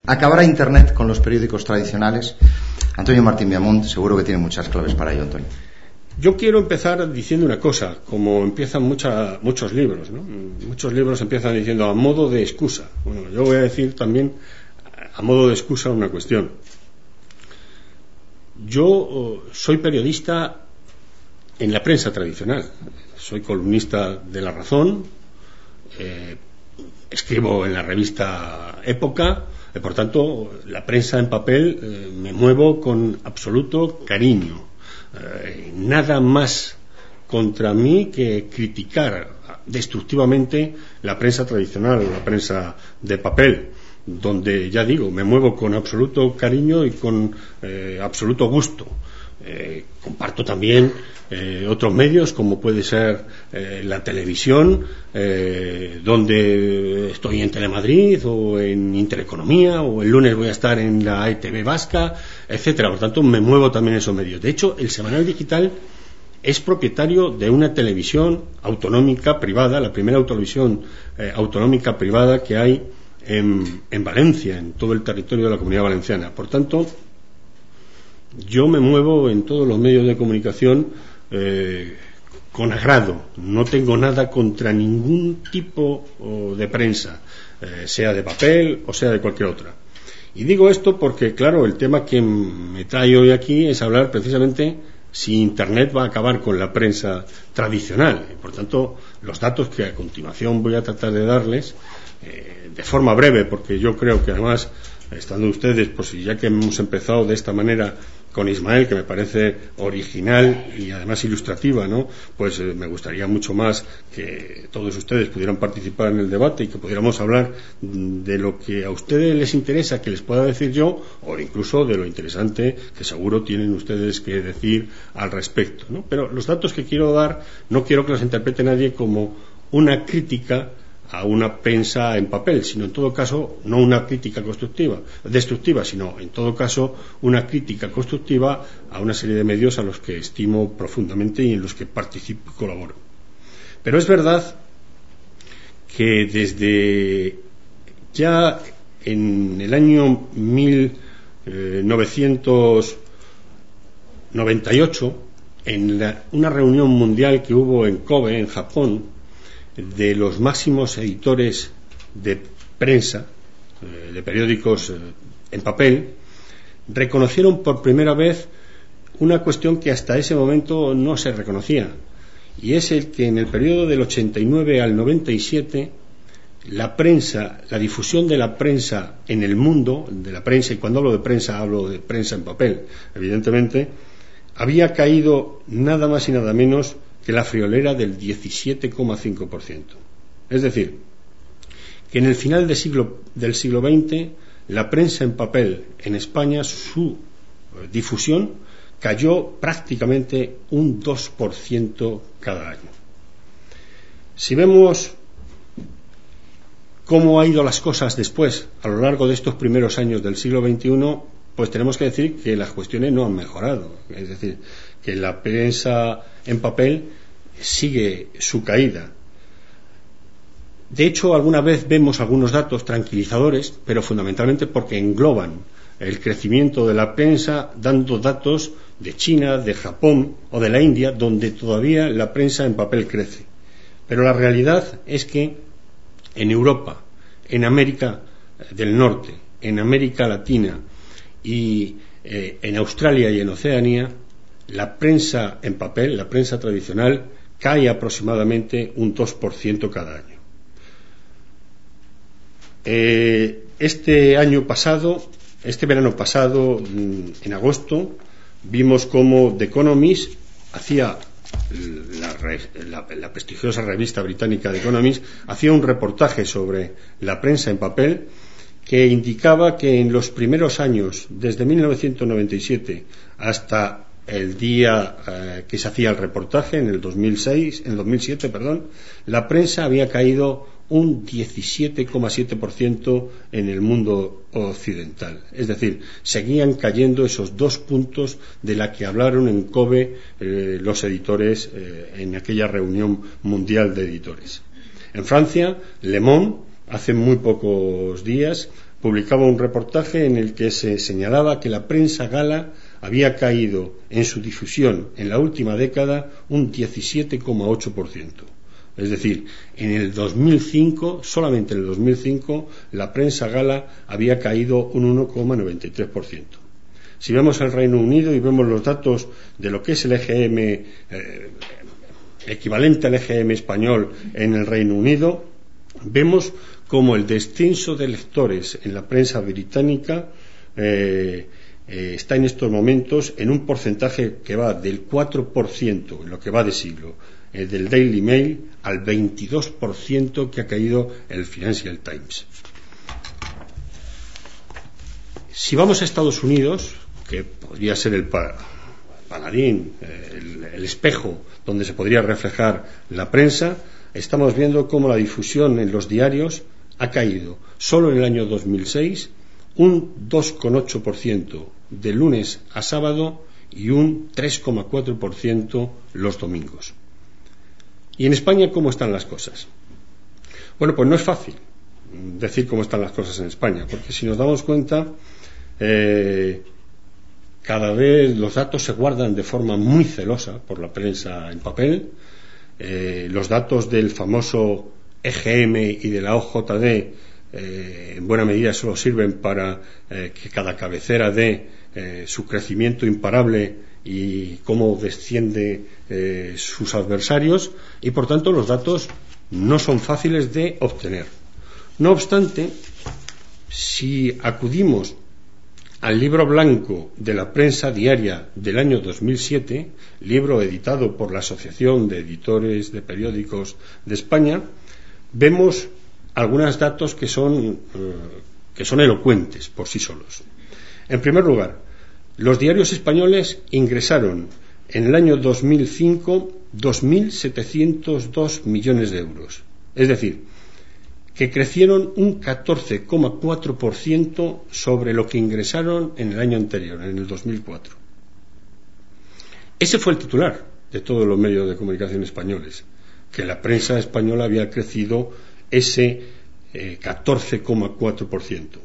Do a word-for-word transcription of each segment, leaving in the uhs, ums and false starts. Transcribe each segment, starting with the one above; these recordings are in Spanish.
¿Acabará Internet con los periódicos tradicionales? Antonio Martín Viamunt seguro que tiene muchas claves para ello, Antonio. Yo quiero empezar diciendo una cosa, como empiezan mucha, muchos libros, ¿no? Muchos libros empiezan diciendo a modo de excusa. Bueno, yo voy a decir también a modo de excusa una cuestión. Yo oh, soy periodista en la prensa tradicional. Soy columnista de La Razón, eh, escribo en la revista Época, eh, por tanto, la prensa en papel eh, me muevo con absoluto cariño. Eh, nada más contra mí que criticar destructivamente la prensa tradicional, la prensa de papel, donde, ya digo, me muevo con absoluto cariño y con eh, absoluto gusto. Eh, comparto también eh, otros medios, como puede ser eh, la televisión, eh, donde estoy en Telemadrid o en Intereconomía, o el lunes voy a estar en la E T V vasca, etcétera. Por tanto, me muevo también en esos medios. De hecho, el Semanal Digital es propietario de una televisión autonómica privada, la primera televisión eh, autonómica privada que hay en, en Valencia, en todo el territorio de la Comunidad Valenciana. Por tanto, yo me muevo en todos los medios de comunicación eh, con agrado. No tengo nada contra ningún tipo oh, de prensa, eh, sea de papel o sea de cualquier otra. Y digo esto porque, claro, el tema que me trae hoy aquí es hablar precisamente si Internet va a acabar con la prensa tradicional. Y, por tanto, los datos que a continuación voy a tratar de darles eh, de forma breve, porque yo creo que además, estando ustedes, pues ya que hemos empezado de esta manera con Ismael, que me parece original y además ilustrativa, ¿no? Pues eh, me gustaría mucho más que todos ustedes pudieran participar en el debate y que pudiéramos hablar de lo que a ustedes les interesa que les pueda decir yo, o incluso de lo interesante que seguro tienen ustedes que decir al respecto, ¿no? Pero los datos que quiero dar no quiero que los interprete nadie como una crítica a una prensa en papel, sino en todo caso no una crítica constructiva, destructiva, sino en todo caso una crítica constructiva a una serie de medios a los que estimo profundamente y en los que participo y colaboro. Pero es verdad que desde ya en el año mil novecientos noventa y ocho, en la, una reunión mundial que hubo en Kobe, en Japón, de los máximos editores de prensa, eh, de periódicos eh, en papel, reconocieron por primera vez una cuestión que hasta ese momento no se reconocía, y es el que en el periodo del ochenta y nueve al noventa y siete la prensa, la difusión de la prensa en el mundo, de la prensa, y cuando hablo de prensa hablo de prensa en papel, evidentemente, había caído nada más y nada menos que la friolera del diecisiete coma cinco por ciento. Es decir, que en el final del siglo, del siglo veinte, la prensa en papel en España, su difusión cayó prácticamente un dos por ciento cada año. Si vemos cómo han ido las cosas después, a lo largo de estos primeros años del siglo veintiuno, pues tenemos que decir que las cuestiones no han mejorado. Es decir, que la prensa en papel sigue su caída. De hecho, alguna vez vemos algunos datos tranquilizadores, pero fundamentalmente porque engloban el crecimiento de la prensa, dando datos de China, de Japón o de la India, donde todavía la prensa en papel crece. Pero la realidad es que en Europa, en América del Norte, en América Latina y eh, en Australia y en Oceanía, la prensa en papel, la prensa tradicional, cae aproximadamente un dos por ciento cada año. Eh, este año pasado, este verano pasado, en agosto, vimos cómo The Economist hacía, la, la, la prestigiosa revista británica The Economist, hacía un reportaje sobre la prensa en papel que indicaba que en los primeros años, desde mil novecientos noventa y siete hasta el día eh, que se hacía el reportaje, en el dos mil seis, en el dos mil siete, perdón, la prensa había caído un diecisiete coma siete por ciento en el mundo occidental. Es decir, seguían cayendo esos dos puntos de la que hablaron en Kobe eh, los editores eh, en aquella reunión mundial de editores. En Francia, Le Monde, hace muy pocos días, publicaba un reportaje en el que se señalaba que la prensa gala había caído en su difusión en la última década un diecisiete coma ocho por ciento. Es decir, en el dos mil cinco, solamente en el dos mil cinco, la prensa gala había caído un uno coma noventa y tres por ciento. Si vemos el Reino Unido y vemos los datos de lo que es el E G M, eh, equivalente al E G M español en el Reino Unido, vemos como el descenso de lectores en la prensa británica eh, eh, está en estos momentos en un porcentaje que va del cuatro por ciento en lo que va de siglo, eh, del Daily Mail, al veintidós por ciento que ha caído el Financial Times. Si vamos a Estados Unidos, que podría ser el paladín, el, el espejo donde se podría reflejar la prensa, estamos viendo cómo la difusión en los diarios ha caído solo en el año dos mil seis un dos coma ocho por ciento de lunes a sábado y un tres coma cuatro por ciento los domingos. ¿Y en España cómo están las cosas? Bueno, pues no es fácil decir cómo están las cosas en España, porque si nos damos cuenta, eh, cada vez los datos se guardan de forma muy celosa por la prensa en papel. Eh, los datos del famoso E G M y de la O J D eh, en buena medida solo sirven para eh, que cada cabecera dé eh, su crecimiento imparable y cómo desciende eh, sus adversarios, y por tanto los datos no son fáciles de obtener. No obstante, si acudimos al libro blanco de la prensa diaria del año dos mil siete, libro editado por la Asociación de Editores de Periódicos de España, vemos algunos datos que son, eh, que son elocuentes por sí solos. En primer lugar, los diarios españoles ingresaron en el año dos mil cinco dos mil setecientos dos millones de euros, es decir, que crecieron un catorce coma cuatro por ciento sobre lo que ingresaron en el año anterior, en el dos mil cuatro. Ese fue el titular de todos los medios de comunicación españoles, que la prensa española había crecido ese eh, catorce coma cuatro por ciento.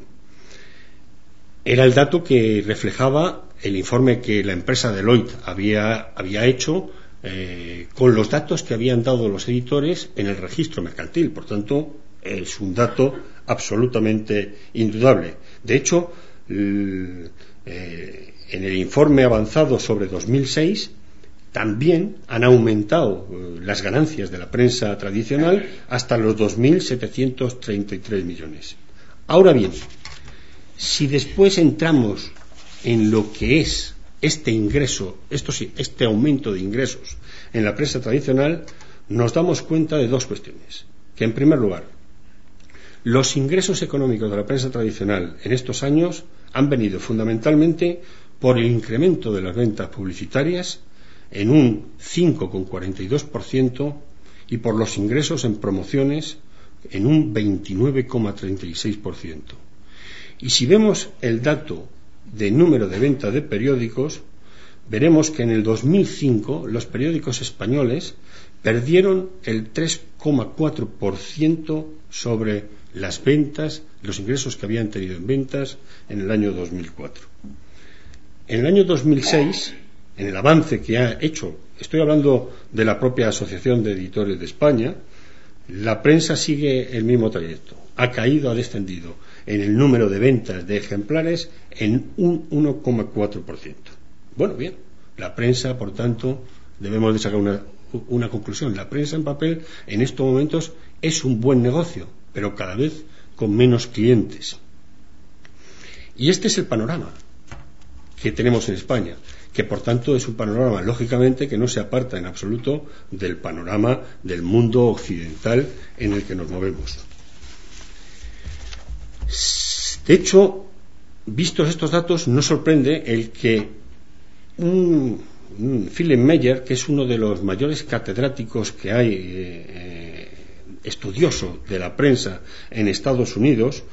Era el dato que reflejaba el informe que la empresa Deloitte había, había hecho eh, con los datos que habían dado los editores en el registro mercantil. Por tanto, es un dato absolutamente indudable. De hecho, el, eh, en el informe avanzado sobre dos mil seis también han aumentado eh, las ganancias de la prensa tradicional hasta los dos mil setecientos treinta y tres millones. Ahora bien, si después entramos en lo que es este ingreso, esto sí, este aumento de ingresos en la prensa tradicional, nos damos cuenta de dos cuestiones. Que, en primer lugar, los ingresos económicos de la prensa tradicional en estos años han venido fundamentalmente por el incremento de las ventas publicitarias en un cinco coma cuarenta y dos por ciento y por los ingresos en promociones en un veintinueve coma treinta y seis por ciento. Y si vemos el dato de número de venta de periódicos, veremos que en el dos mil cinco los periódicos españoles perdieron el tres coma cuatro por ciento sobre las ventas, los ingresos que habían tenido en ventas en el año dos mil cuatro. En el año dos mil seis, en el avance que ha hecho, estoy hablando de la propia Asociación de Editores de España, la prensa sigue el mismo trayecto. Ha caído, ha descendido en el número de ventas de ejemplares en un uno coma cuatro por ciento. Bueno, bien, la prensa, por tanto, debemos de sacar una, una conclusión. La prensa en papel en estos momentos es un buen negocio, pero cada vez con menos clientes. Y este es el panorama que tenemos en España, que por tanto es un panorama, lógicamente, que no se aparta en absoluto del panorama del mundo occidental en el que nos movemos. De hecho, vistos estos datos, no sorprende el que un, un Philip Meyer, que es uno de los mayores catedráticos que hay, eh, estudioso de la prensa en Estados Unidos,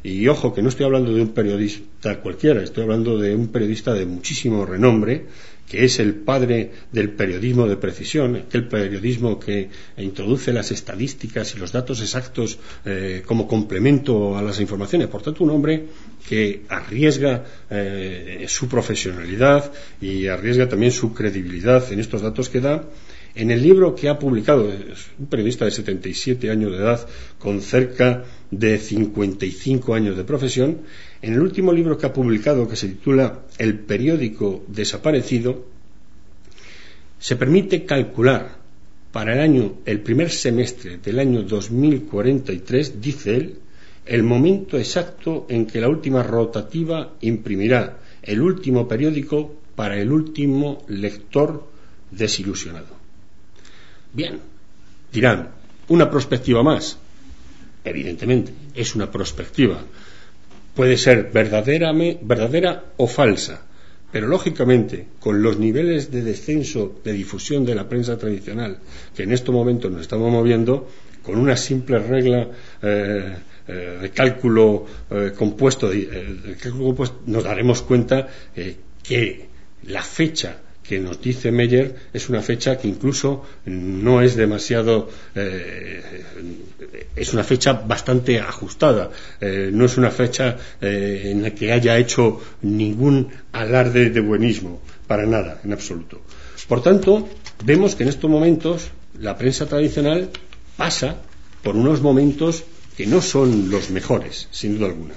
Y ojo, que no estoy hablando de un periodista cualquiera, estoy hablando de un periodista de muchísimo renombre, que es el padre del periodismo de precisión, aquel periodismo que introduce las estadísticas y los datos exactos eh, como complemento a las informaciones. Por tanto, un hombre que arriesga eh, su profesionalidad y arriesga también su credibilidad en estos datos que da. En el libro que ha publicado, es un periodista de setenta y siete años de edad, con cerca de cincuenta y cinco años de profesión, en el último libro que ha publicado, que se titula El periódico desaparecido, se permite calcular para el año, el primer semestre del año dos mil cuarenta y tres, dice él, el momento exacto en que la última rotativa imprimirá el último periódico para el último lector desilusionado. Bien, dirán, ¿una perspectiva más? Evidentemente, es una perspectiva. Puede ser verdadera, verdadera o falsa, pero lógicamente, con los niveles de descenso de difusión de la prensa tradicional que en estos momentos nos estamos moviendo, con una simple regla eh, eh, de cálculo eh, compuesto, de, eh, de cálculo compuesto, nos daremos cuenta eh, que la fecha que nos dice Meyer es una fecha que incluso no es demasiado eh, es una fecha bastante ajustada, eh, no es una fecha eh, en la que haya hecho ningún alarde de buenismo, para nada, en absoluto. Por tanto, vemos que en estos momentos la prensa tradicional pasa por unos momentos que no son los mejores, sin duda alguna.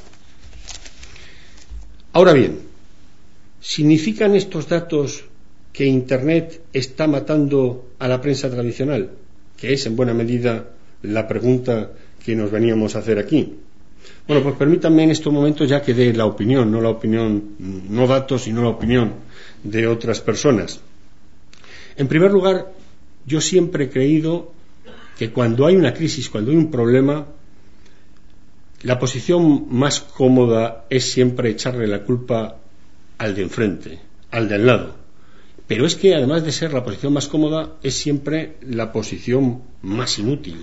Ahora bien, ¿significan estos datos que Internet está matando a la prensa tradicional? Que es en buena medida la pregunta que nos veníamos a hacer aquí. Bueno, pues permítanme en estos momentos ya que dé la opinión, no la opinión, no datos, sino la opinión de otras personas. En primer lugar, yo siempre he creído que cuando hay una crisis, cuando hay un problema, la posición más cómoda es siempre echarle la culpa al de enfrente, al de al lado. Pero es que además de ser la posición más cómoda, es siempre la posición más inútil.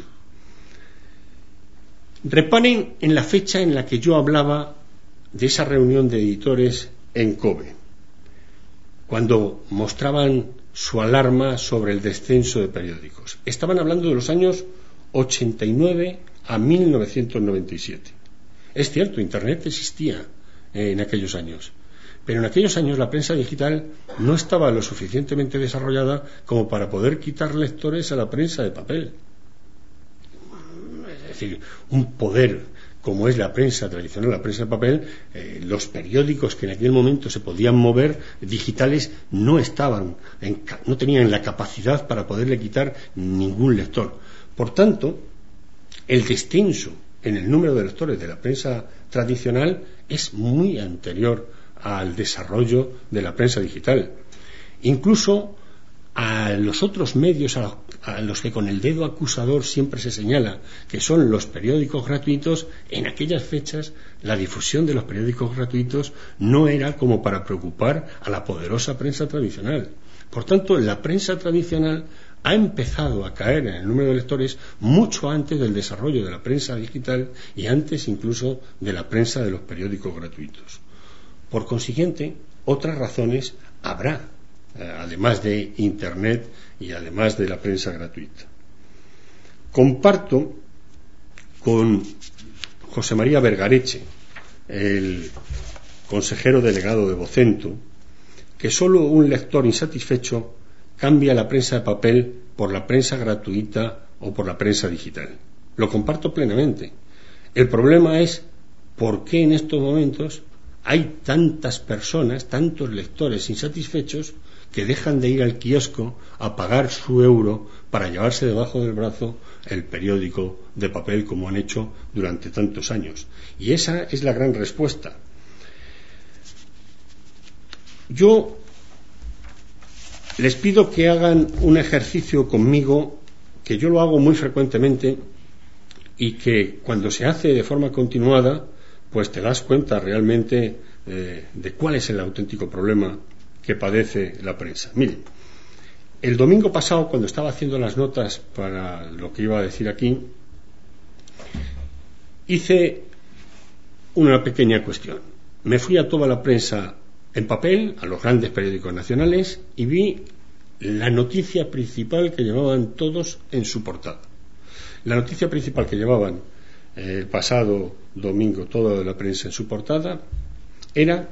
Reparen en la fecha en la que yo hablaba de esa reunión de editores en COBE, cuando mostraban su alarma sobre el descenso de periódicos. Estaban hablando de los años ochenta y nueve a mil novecientos noventa y siete. Es cierto, Internet existía en aquellos años, pero en aquellos años la prensa digital no estaba lo suficientemente desarrollada como para poder quitar lectores a la prensa de papel. Es decir, un poder como es la prensa tradicional, la prensa de papel, eh, los periódicos que en aquel momento se podían mover digitales no estaban, en, no tenían la capacidad para poderle quitar ningún lector. Por tanto, el descenso en el número de lectores de la prensa tradicional es muy anterior al desarrollo de la prensa digital. Incluso a los otros medios a, a los que con el dedo acusador siempre se señala, que son los periódicos gratuitos, en aquellas fechas la difusión de los periódicos gratuitos no era como para preocupar a la poderosa prensa tradicional. Por tanto, la prensa tradicional ha empezado a caer en el número de lectores mucho antes del desarrollo de la prensa digital y antes incluso de la prensa de los periódicos gratuitos. Por consiguiente, otras razones habrá, eh, además de Internet y además de la prensa gratuita. Comparto con José María Vergareche, el consejero delegado de Vocento, que solo un lector insatisfecho cambia la prensa de papel por la prensa gratuita o por la prensa digital. Lo comparto plenamente. El problema es por qué en estos momentos hay tantas personas, tantos lectores insatisfechos que dejan de ir al kiosco a pagar su euro para llevarse debajo del brazo el periódico de papel como han hecho durante tantos años. Y esa es la gran respuesta. Yo les pido que hagan un ejercicio conmigo, que yo lo hago muy frecuentemente y que cuando se hace de forma continuada, pues te das cuenta realmente eh, de cuál es el auténtico problema que padece la prensa. Miren, el domingo pasado, cuando estaba haciendo las notas para lo que iba a decir aquí, hice una pequeña cuestión. Me fui a toda la prensa en papel, a los grandes periódicos nacionales, y vi la noticia principal que llevaban todos en su portada. La noticia principal que llevaban eh, el pasado domingo toda la prensa en su portada era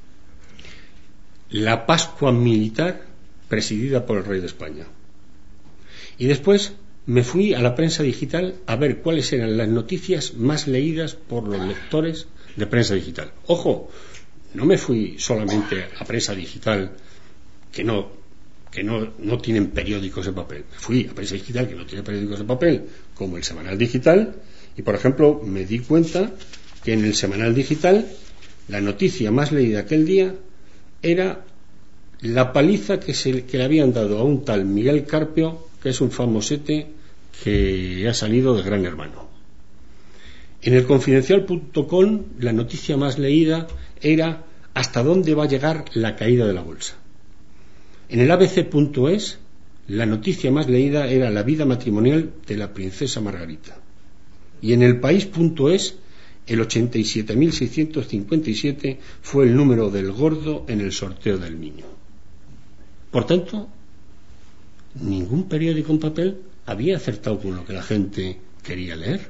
la Pascua militar presidida por el rey de España. Y después me fui a la prensa digital a ver cuáles eran las noticias más leídas por los lectores de prensa digital. Ojo, no me fui solamente a prensa digital que no que no, no tienen periódicos en papel. Me fui a prensa digital que no tiene periódicos en papel, como el Semanal Digital, y por ejemplo me di cuenta que en el Semanal Digital la noticia más leída aquel día era la paliza que, se, que le habían dado a un tal Miguel Carpio, que es un famosete que ha salido de Gran Hermano. En el confidencial punto com la noticia más leída era hasta dónde va a llegar la caída de la bolsa. En el a b c punto es la noticia más leída era la vida matrimonial de la princesa Margarita. Y en el país punto es el ochenta y siete mil seiscientos cincuenta y siete fue el número del gordo en el sorteo del niño. Por tanto, ningún periódico en papel había acertado con lo que la gente quería leer.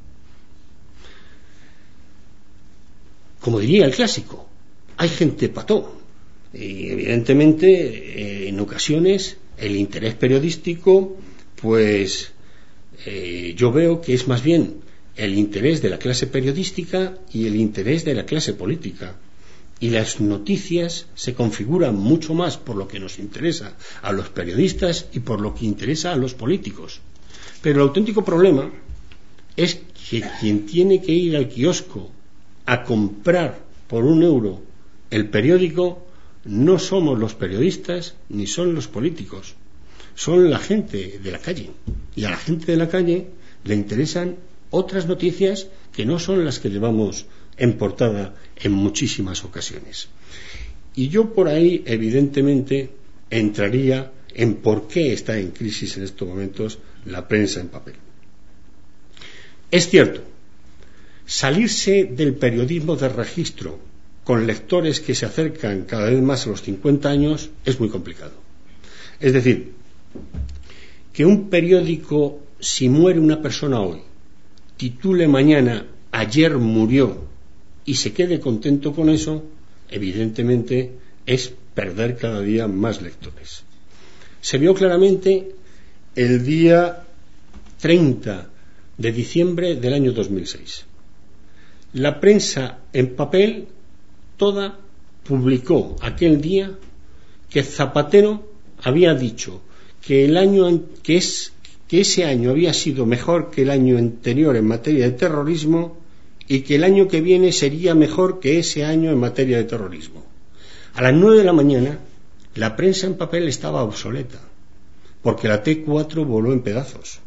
Como diría el clásico, hay gente pató. Y evidentemente, eh, en ocasiones, el interés periodístico, pues eh, yo veo que es más bien el interés de la clase periodística y el interés de la clase política. Y las noticias se configuran mucho más por lo que nos interesa a los periodistas y por lo que interesa a los políticos. Pero el auténtico problema es que quien tiene que ir al kiosco a comprar por un euro el periódico no somos los periodistas ni son los políticos, son la gente de la calle. Y a la gente de la calle le interesan otras noticias que no son las que llevamos en portada en muchísimas ocasiones. Y yo por ahí evidentemente entraría en por qué está en crisis en estos momentos la prensa en papel. Es cierto, salirse del periodismo de registro con lectores que se acercan cada vez más a los cincuenta años es muy complicado. Es decir, que un periódico, si muere una persona hoy, titule mañana ayer murió y se quede contento con eso, evidentemente es perder cada día más lectores. Se vio claramente el día treinta de diciembre del año dos mil seis. La prensa en papel toda publicó aquel día que Zapatero había dicho que el año que es que ese año había sido mejor que el año anterior en materia de terrorismo y que el año que viene sería mejor que ese año en materia de terrorismo. A las nueve de la mañana la prensa en papel estaba obsoleta porque la T cuatro voló en pedazos.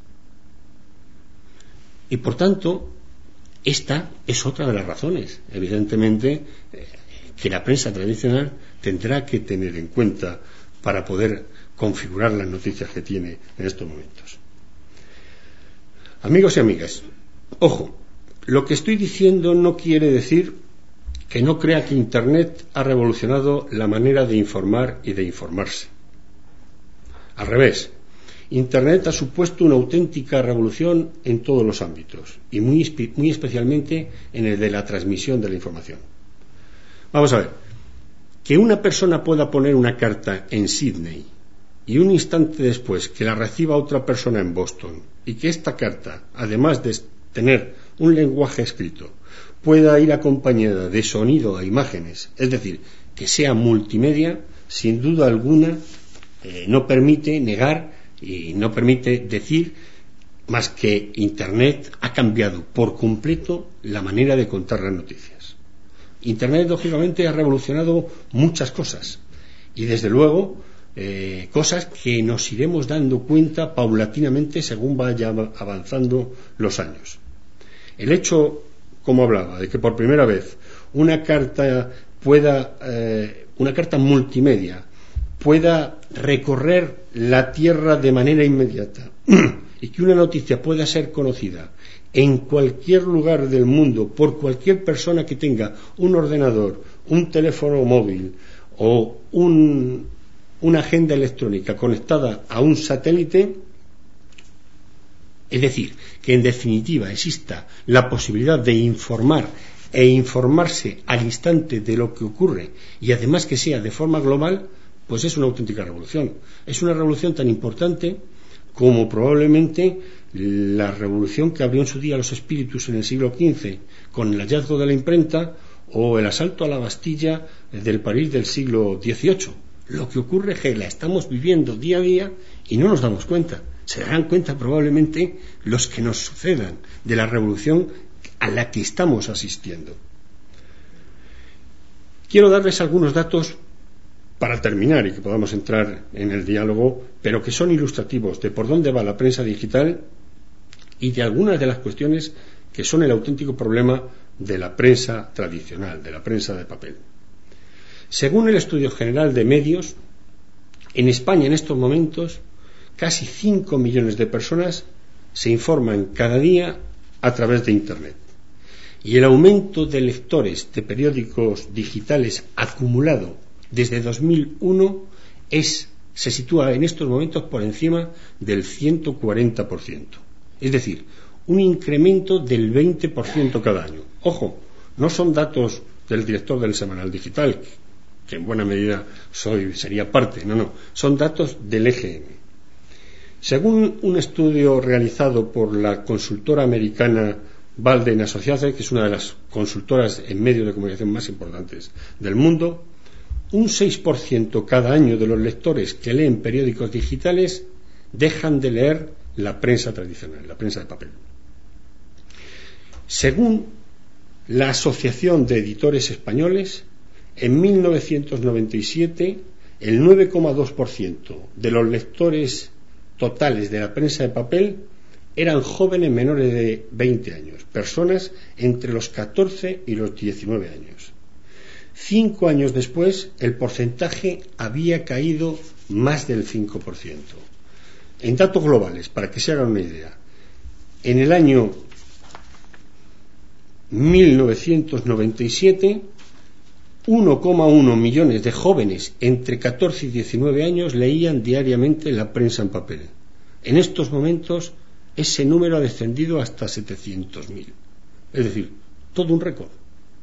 Y por tanto, esta es otra de las razones, evidentemente, que la prensa tradicional tendrá que tener en cuenta para poder configurar las noticias que tiene en estos momentos. Amigos y amigas, ojo, lo que estoy diciendo no quiere decir que no crea que Internet ha revolucionado la manera de informar y de informarse. Al revés, Internet ha supuesto una auténtica revolución en todos los ámbitos y muy, muy especialmente en el de la transmisión de la información. Vamos a ver, que una persona pueda poner una carta en Sydney y un instante después que la reciba otra persona en Boston y que esta carta, además de tener un lenguaje escrito, pueda ir acompañada de sonido a imágenes, es decir, que sea multimedia, sin duda alguna eh, no permite negar y no permite decir más que Internet ha cambiado por completo la manera de contar las noticias. Internet, lógicamente, ha revolucionado muchas cosas y, desde luego, eh, cosas que nos iremos dando cuenta paulatinamente según vaya avanzando los años. El hecho, como hablaba, de que por primera vez una carta pueda, eh, una carta multimedia pueda recorrer la Tierra de manera inmediata y que una noticia pueda ser conocida en cualquier lugar del mundo por cualquier persona que tenga un ordenador, un teléfono móvil o un, una agenda electrónica conectada a un satélite. Es decir, que en definitiva exista la posibilidad de informar e informarse al instante de lo que ocurre y además que sea de forma global, pues es una auténtica revolución. Es una revolución tan importante como probablemente la revolución que abrió en su día los espíritus en el siglo quince con el hallazgo de la imprenta o el asalto a la Bastilla del París del siglo dieciocho. Lo que ocurre es que la estamos viviendo día a día y no nos damos cuenta. Se darán cuenta probablemente los que nos sucedan de la revolución a la que estamos asistiendo. Quiero darles algunos datos para terminar y que podamos entrar en el diálogo, pero que son ilustrativos de por dónde va la prensa digital y de algunas de las cuestiones que son el auténtico problema de la prensa tradicional, de la prensa de papel. Según el Estudio General de Medios, en España en estos momentos casi cinco millones de personas se informan cada día a través de Internet. Y el aumento de lectores de periódicos digitales acumulado desde dos mil uno es, se sitúa en estos momentos por encima del ciento cuarenta por ciento. Es decir, un incremento del veinte por ciento cada año. Ojo, no son datos del director del Semanal Digital, que en buena medida soy, sería parte, no, no, son datos del E G M. Según un estudio realizado por la consultora americana Walden Associates, que es una de las consultoras en medios de comunicación más importantes del mundo, un seis por ciento cada año de los lectores que leen periódicos digitales dejan de leer la prensa tradicional, la prensa de papel. Según la Asociación de Editores Españoles, en mil novecientos noventa y siete el nueve coma dos por ciento de los lectores totales de la prensa de papel eran jóvenes menores de veinte años, personas entre los catorce y los diecinueve años. Cinco años después, el porcentaje había caído más del cinco por ciento. En datos globales, para que se hagan una idea, en el año mil novecientos noventa y siete, uno coma uno millones de jóvenes entre catorce y diecinueve años leían diariamente la prensa en papel. En estos momentos, ese número ha descendido hasta setecientos mil. Es decir, todo un récord.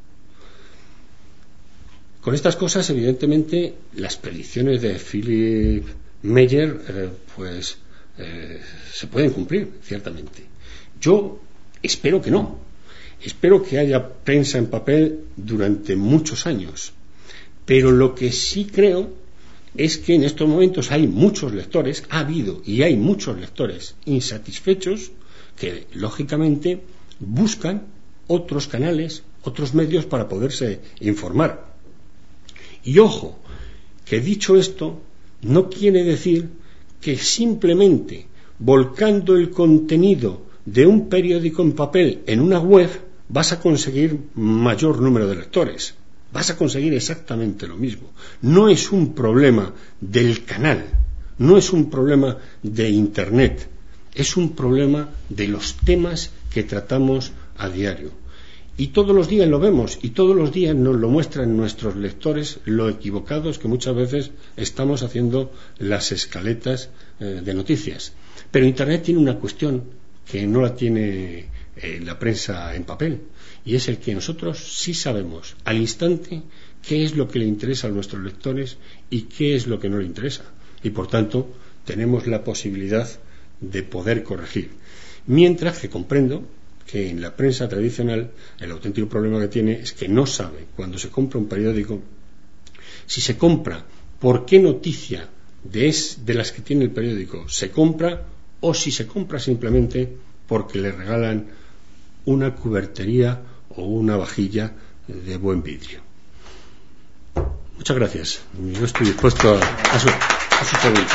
Con estas cosas, evidentemente, las predicciones de Philip Meyer eh, pues eh, se pueden cumplir, ciertamente. Yo espero que no. Espero que haya prensa en papel durante muchos años. Pero lo que sí creo es que en estos momentos hay muchos lectores, ha habido y hay muchos lectores insatisfechos que, lógicamente, buscan otros canales, otros medios para poderse informar. Y ojo, que dicho esto, no quiere decir que simplemente volcando el contenido de un periódico en papel en una web vas a conseguir mayor número de lectores. Vas a conseguir exactamente lo mismo. No es un problema del canal, no es un problema de Internet, es un problema de los temas que tratamos a diario. Y todos los días lo vemos, y todos los días nos lo muestran nuestros lectores, lo equivocados que muchas veces estamos haciendo las escaletas eh, de noticias. Pero Internet tiene una cuestión que no la tiene eh, la prensa en papel, y es el que nosotros sí sabemos al instante qué es lo que le interesa a nuestros lectores y qué es lo que no le interesa. Y por tanto, tenemos la posibilidad de poder corregir. Mientras que comprendo que en la prensa tradicional el auténtico problema que tiene es que no sabe, cuando se compra un periódico, si se compra, por qué noticia de, es, de las que tiene el periódico se compra, o si se compra simplemente porque le regalan una cubertería o una vajilla de buen vidrio. Muchas gracias. Yo estoy dispuesto a, a, su, a sus preguntas.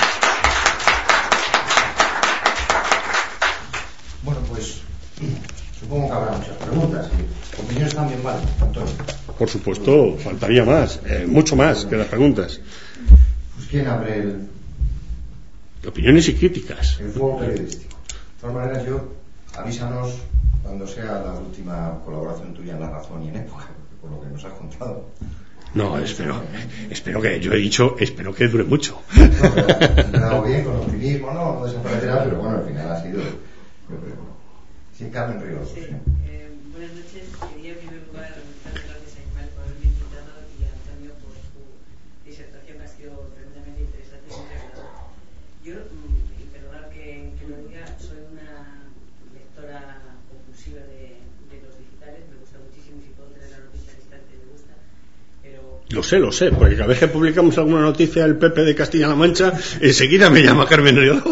Bueno, pues supongo que habrá muchas preguntas. Opiniones también valen, Antonio. Por supuesto, faltaría más, eh, mucho más que las preguntas. Pues ¿quién abre el... Opiniones y críticas. El fuego periodístico? De todas maneras, yo, avísanos cuando sea la última colaboración tuya en La Razón y en Época, por lo que nos has contado. No, espero, espero que, yo he dicho, espero que dure mucho. No, pero me he dado bien con optimismo, no, no desaparecerá, pero bueno, al final ha sido, yo creo. Sí, Carmen Ríos. Sí, eh, buenas noches. Quería en primer lugar dar gracias a Ismael por haberme invitado y a Antonio por su disertación, que ha sido tremendamente interesante y muy agradable. Yo, y perdonad que, que lo diga, soy una lectora compulsiva de, de los digitales, me gusta muchísimo, si puedo tener la noticia al instante me gusta, pero... Lo sé, lo sé, porque cada vez que publicamos alguna noticia del P P de Castilla-La Mancha, enseguida me llama Carmen Ríos.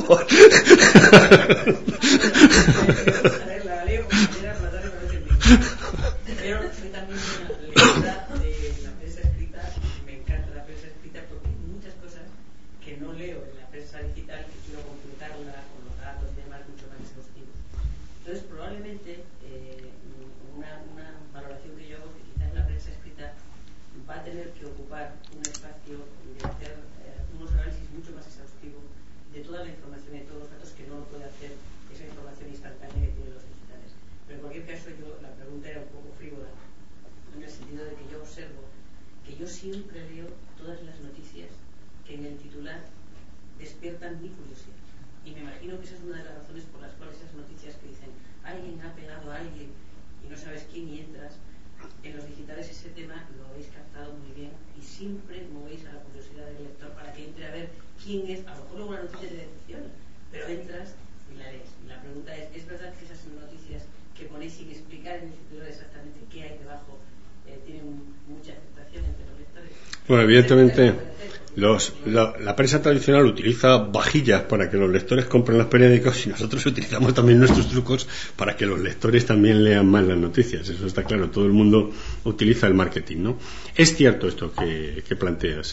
Pero soy también una lectora de la prensa escrita, me encanta la prensa escrita porque hay muchas cosas que no leo en la prensa digital que quiero completarla con los datos y demás mucho más exhaustivos. Entonces probablemente eh, una, una valoración que yo hago es que quizás la prensa escrita va a tener que ocupar un espacio de hacer eh, unos análisis mucho más exhaustivos de toda la información y de todos los datos que no lo puede hacer esa información instantánea que tienen los digitales. Pero en cualquier caso, yo la pregunta era un poco frívola, en el sentido de que yo observo que yo siempre leo todas las noticias que en el titular despiertan mi curiosidad. Y me imagino que esa es una de las razones por las cuales esas noticias que dicen alguien ha pegado a alguien y no sabes quién y entras, en los digitales ese tema lo habéis captado muy bien y siempre movéis a la curiosidad del lector para que entre a ver quién es, a lo mejor luego una noticia te decepciona, pero entras y la lees. Y la pregunta es, ¿es verdad que esas noticias que ponéis sin explicar en el titular exactamente qué hay debajo eh, tienen mucha aceptación entre los lectores? Bueno, evidentemente los, la, la prensa tradicional utiliza vajillas para que los lectores compren los periódicos y nosotros utilizamos también nuestros trucos para que los lectores también lean más las noticias. Eso está claro, todo el mundo utiliza el marketing, ¿no? Es cierto esto que, que planteas.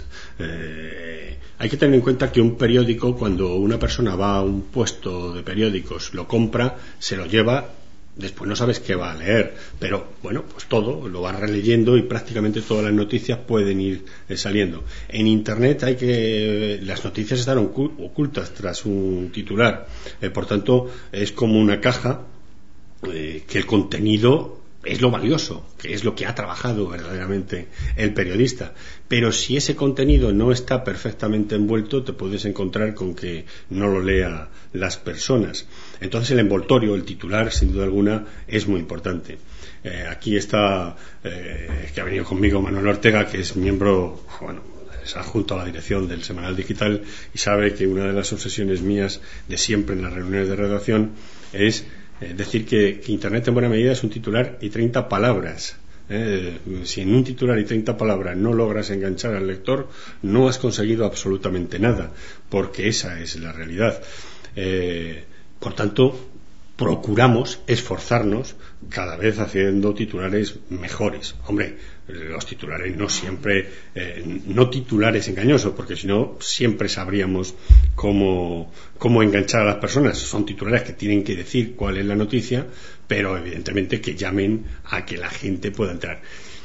Eh, hay que tener en cuenta que un periódico, cuando una persona va a un puesto de periódicos, lo compra, se lo lleva, después no sabes qué va a leer, pero bueno, pues todo lo vas releyendo y prácticamente todas las noticias pueden ir eh, saliendo. En internet hay que las noticias están ocultas tras un titular, eh, por tanto es como una caja eh, que el contenido es lo valioso, que es lo que ha trabajado verdaderamente el periodista. Pero si ese contenido no está perfectamente envuelto, te puedes encontrar con que no lo lea las personas. Entonces el envoltorio, el titular, sin duda alguna, es muy importante. Eh, aquí está, eh, que ha venido conmigo Manuel Ortega, que es miembro, bueno, es adjunto a la dirección del Semanal Digital y sabe que una de las obsesiones mías de siempre en las reuniones de redacción es Es decir, que, que Internet en buena medida es un titular y treinta palabras. Eh, si en un titular y treinta palabras no logras enganchar al lector, no has conseguido absolutamente nada, porque esa es la realidad. Eh, por tanto, procuramos esforzarnos cada vez haciendo titulares mejores. Hombre, los titulares no siempre, eh, no titulares engañosos, porque si no siempre sabríamos cómo, cómo enganchar a las personas. Son titulares que tienen que decir cuál es la noticia, pero evidentemente que llamen a que la gente pueda entrar.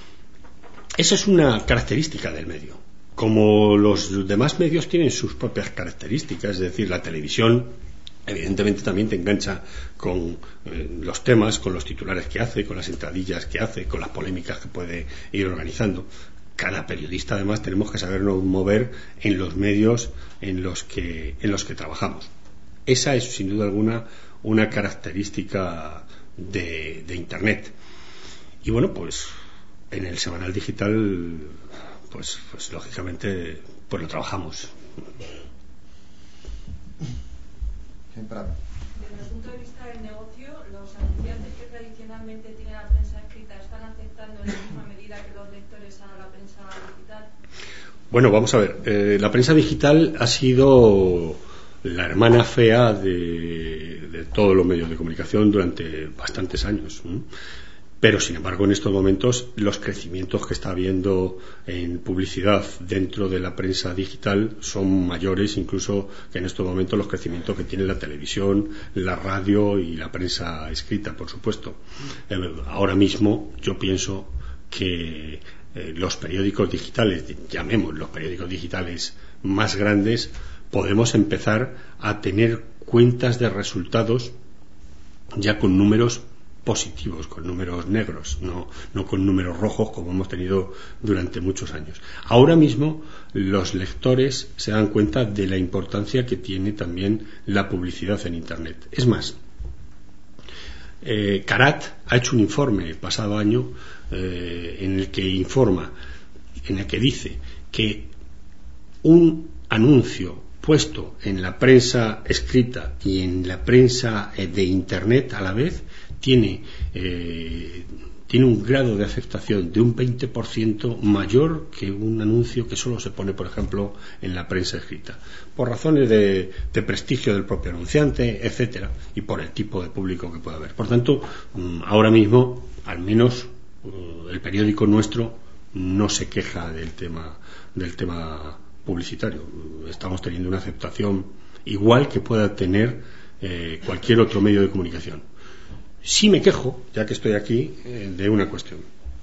Esa es una característica del medio. Como los demás medios tienen sus propias características, es decir, la televisión evidentemente también te engancha con eh, los temas, con los titulares que hace, con las entradillas que hace, con las polémicas que puede ir organizando. Cada periodista además tenemos que sabernos mover en los medios en los que, en los que trabajamos. Esa es sin duda alguna una característica de, de Internet. Y bueno, pues en el Semanal Digital pues, pues lógicamente pues lo trabajamos. Desde el punto de vista del negocio, los anunciantes que tradicionalmente tienen la prensa escrita están aceptando en la misma medida que los lectores a la prensa digital. Bueno, vamos a ver. Eh, la prensa digital ha sido la hermana fea de, de todos los medios de comunicación durante bastantes años. ¿eh? Pero, sin embargo, en estos momentos los crecimientos que está habiendo en publicidad dentro de la prensa digital son mayores incluso que en estos momentos los crecimientos que tiene la televisión, la radio y la prensa escrita, por supuesto. Eh, ahora mismo yo pienso que eh, los periódicos digitales, llamemos los periódicos digitales más grandes, podemos empezar a tener cuentas de resultados ya con números positivos, con números negros, no, no con números rojos como hemos tenido durante muchos años. Ahora mismo los lectores se dan cuenta de la importancia que tiene también la publicidad en Internet. Es más, eh, Carat ha hecho un informe el pasado año eh, en el que informa, en el que dice que un anuncio puesto en la prensa escrita y en la prensa eh, de Internet a la vez tiene, eh, tiene un grado de aceptación de un veinte por ciento mayor que un anuncio que solo se pone, por ejemplo, en la prensa escrita, por razones de, de prestigio del propio anunciante, etcétera, y por el tipo de público que puede haber. Por tanto, ahora mismo, al menos el periódico nuestro no se queja del tema, del tema publicitario. Estamos teniendo una aceptación igual que pueda tener eh, cualquier otro medio de comunicación. Sí me quejo, ya que estoy aquí, eh, de una cuestión.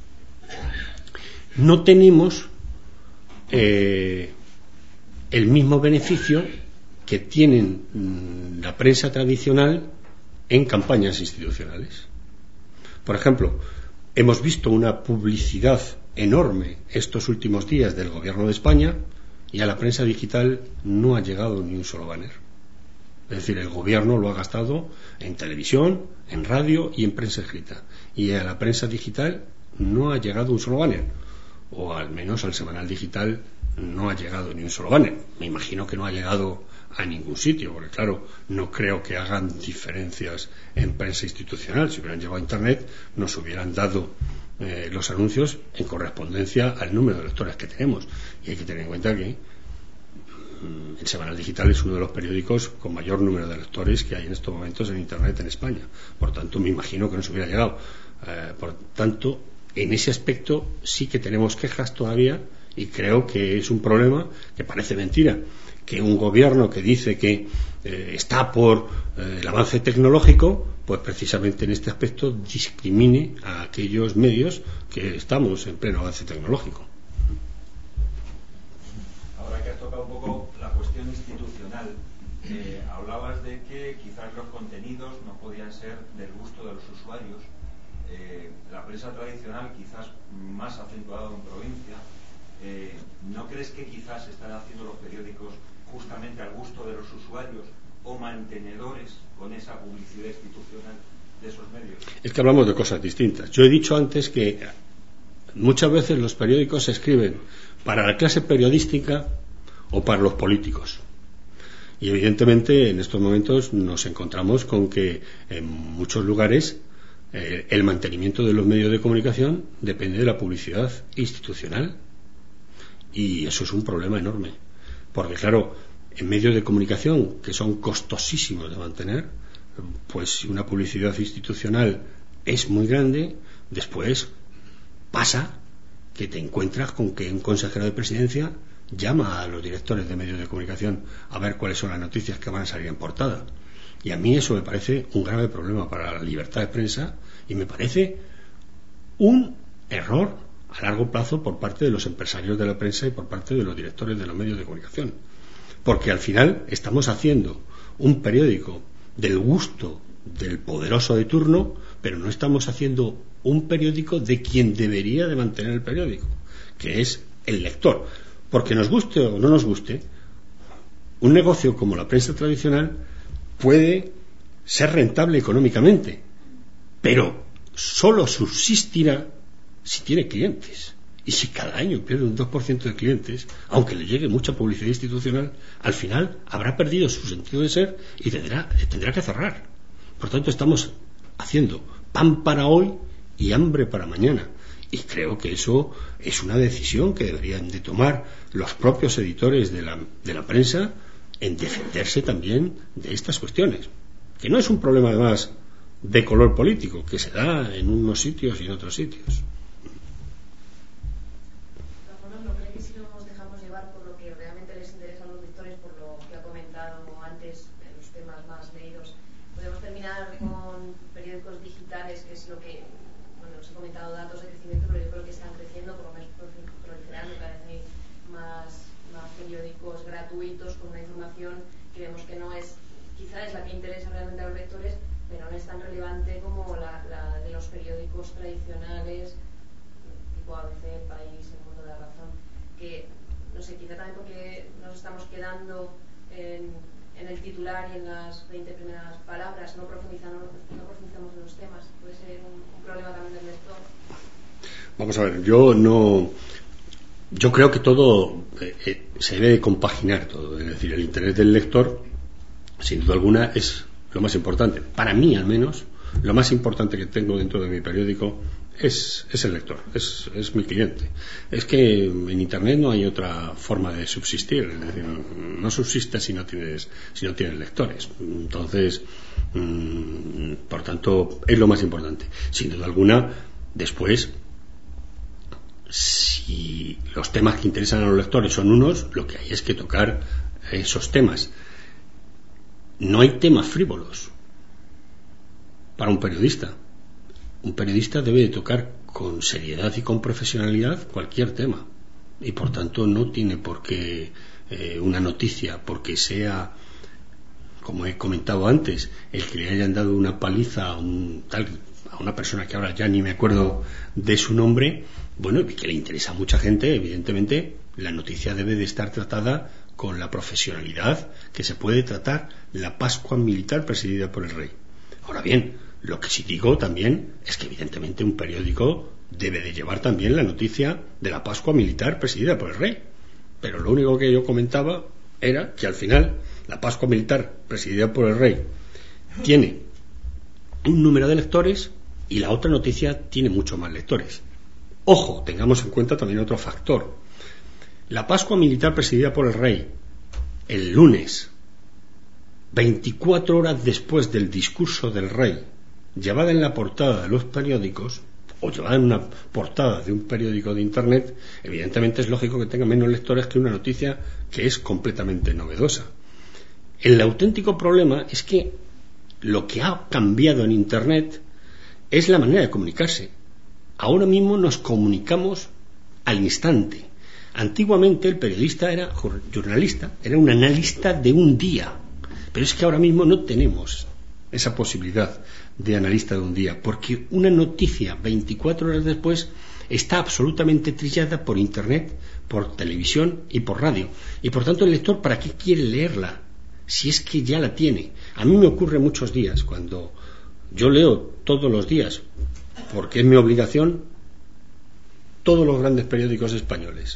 No tenemos eh, el mismo beneficio que tienen mmm, la prensa tradicional en campañas institucionales. Por ejemplo, hemos visto una publicidad enorme estos últimos días del Gobierno de España y a la prensa digital no ha llegado ni un solo banner. Es decir, el Gobierno lo ha gastado en televisión, en radio y en prensa escrita. Y a la prensa digital no ha llegado un solo banner. O al menos al semanal digital no ha llegado ni un solo banner. Me imagino que no ha llegado a ningún sitio, porque claro, no creo que hagan diferencias en prensa institucional. Si hubieran llevado a Internet, nos hubieran dado eh, los anuncios en correspondencia al número de lectores que tenemos. Y hay que tener en cuenta que el Semanal Digital es uno de los periódicos con mayor número de lectores que hay en estos momentos en Internet en España. Por tanto, me imagino que nos hubiera llegado. Eh, por tanto, en ese aspecto sí que tenemos quejas todavía y creo que es un problema que parece mentira. Que un gobierno que dice que eh, está por eh, el avance tecnológico, pues precisamente en este aspecto discrimine a aquellos medios que estamos en pleno avance tecnológico. Ahora que has tocado un poco la cuestión institucional, eh, hablabas de que quizás los contenidos no podían ser del gusto de los usuarios. Eh, la prensa tradicional quizás más acentuada en provincia. Eh, ¿No crees que quizás están haciendo los periódicos justamente al gusto de los usuarios o mantenedores con esa publicidad institucional de esos medios? Es que hablamos de cosas distintas. Yo he dicho antes que muchas veces los periódicos se escriben para la clase periodística o para los políticos. Y evidentemente en estos momentos nos encontramos con que en muchos lugares eh, el mantenimiento de los medios de comunicación depende de la publicidad institucional. Y eso es un problema enorme. Porque claro, en medios de comunicación que son costosísimos de mantener, pues si una publicidad institucional es muy grande, después pasa que te encuentras con que un consejero de presidencia llama a los directores de medios de comunicación a ver cuáles son las noticias que van a salir en portada. Y a mí eso me parece un grave problema para la libertad de prensa y me parece un error a largo plazo por parte de los empresarios de la prensa y por parte de los directores de los medios de comunicación, porque al final estamos haciendo un periódico del gusto del poderoso de turno, pero no estamos haciendo un periódico de quien debería de mantener el periódico, que es el lector. Porque nos guste o no nos guste, un negocio como la prensa tradicional puede ser rentable económicamente, pero solo subsistirá si tiene clientes. Y si cada año pierde un dos por ciento de clientes, aunque le llegue mucha publicidad institucional, al final habrá perdido su sentido de ser y tendrá, tendrá que cerrar. Por tanto, estamos haciendo pan para hoy y hambre para mañana. Y creo que eso es una decisión que deberían de tomar los propios editores de la, de la prensa en defenderse también de estas cuestiones. Que no es un problema, además, de color político, que se da en unos sitios y en otros sitios. Con periódicos digitales, que es lo que, bueno, os he comentado datos de crecimiento, pero yo creo que están creciendo, por lo menos proliferando cada vez más, más periódicos gratuitos con una información que vemos que no es, quizá es la que interesa realmente a los lectores, pero no es tan relevante como la, la de los periódicos tradicionales, tipo A B C, El País, El Mundo de la Razón, que, no sé, quizá también porque nos estamos quedando en, en el titular y en las veinte primeras palabras, no profundizamos, no profundizamos en los temas. Puede ser un, un problema también del lector. Vamos a ver, yo no... Yo creo que todo eh, eh, se debe de compaginar todo, es decir, el interés del lector, sin duda alguna, es lo más importante. Para mí, al menos, lo más importante que tengo dentro de mi periódico es, es el lector, es, es mi cliente. Es que en Internet no hay otra forma de subsistir, es decir, no subsiste si no tienes, si no tienes lectores. Entonces, mmm, por tanto, es lo más importante. Sin duda alguna, después, si los temas que interesan a los lectores son unos, lo que hay es que tocar esos temas. No hay temas frívolos para un periodista. Un periodista debe de tocar con seriedad y con profesionalidad cualquier tema, y por tanto no tiene por qué eh, una noticia, porque sea, como he comentado antes, el que le hayan dado una paliza a un tal, a una persona que ahora ya ni me acuerdo de su nombre, bueno, y que le interesa a mucha gente, evidentemente la noticia debe de estar tratada con la profesionalidad que se puede tratar la Pascua militar presidida por el rey. Ahora bien, lo que sí digo también es que evidentemente un periódico debe de llevar también la noticia de la Pascua militar presidida por el rey, pero lo único que yo comentaba era que al final la Pascua militar presidida por el rey tiene un número de lectores y la otra noticia tiene mucho más lectores. Ojo, tengamos en cuenta también otro factor. La Pascua militar presidida por el rey, el lunes, veinticuatro horas después del discurso del rey, llevada en la portada de los periódicos, o llevada en una portada de un periódico de Internet, evidentemente es lógico que tenga menos lectores que una noticia que es completamente novedosa. El auténtico problema es que lo que ha cambiado en Internet es la manera de comunicarse. Ahora mismo nos comunicamos al instante. Antiguamente el periodista era jornalista, era un analista de un día, pero es que ahora mismo no tenemos esa posibilidad de analista de un día, porque una noticia veinticuatro horas después está absolutamente trillada por Internet, por televisión y por radio, y por tanto el lector, ¿para qué quiere leerla? Si es que ya la tiene. A mí me ocurre muchos días cuando yo leo todos los días, porque es mi obligación, todos los grandes periódicos españoles.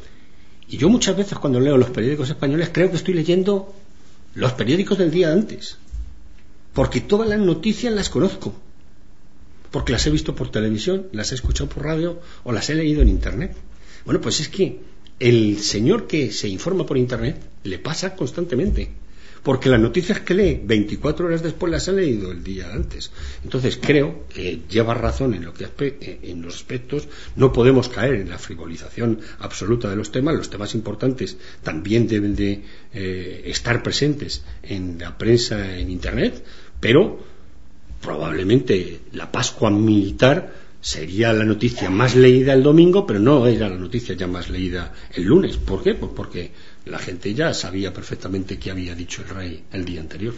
Y yo muchas veces cuando leo los periódicos españoles creo que estoy leyendo los periódicos del día antes, porque todas las noticias las conozco, porque las he visto por televisión, las he escuchado por radio o las he leído en Internet. Bueno, pues es que el señor que se informa por Internet le pasa constantemente, porque las noticias que lee veinticuatro horas después las ha leído el día antes. Entonces creo que lleva razón en lo que en los aspectos. No podemos caer en la frivolización absoluta de los temas. Los temas importantes también deben de eh, estar presentes en la prensa en Internet, pero probablemente la Pascua militar sería la noticia más leída el domingo, pero no era la noticia ya más leída el lunes. ¿Por qué? Pues porque la gente ya sabía perfectamente qué había dicho el rey el día anterior.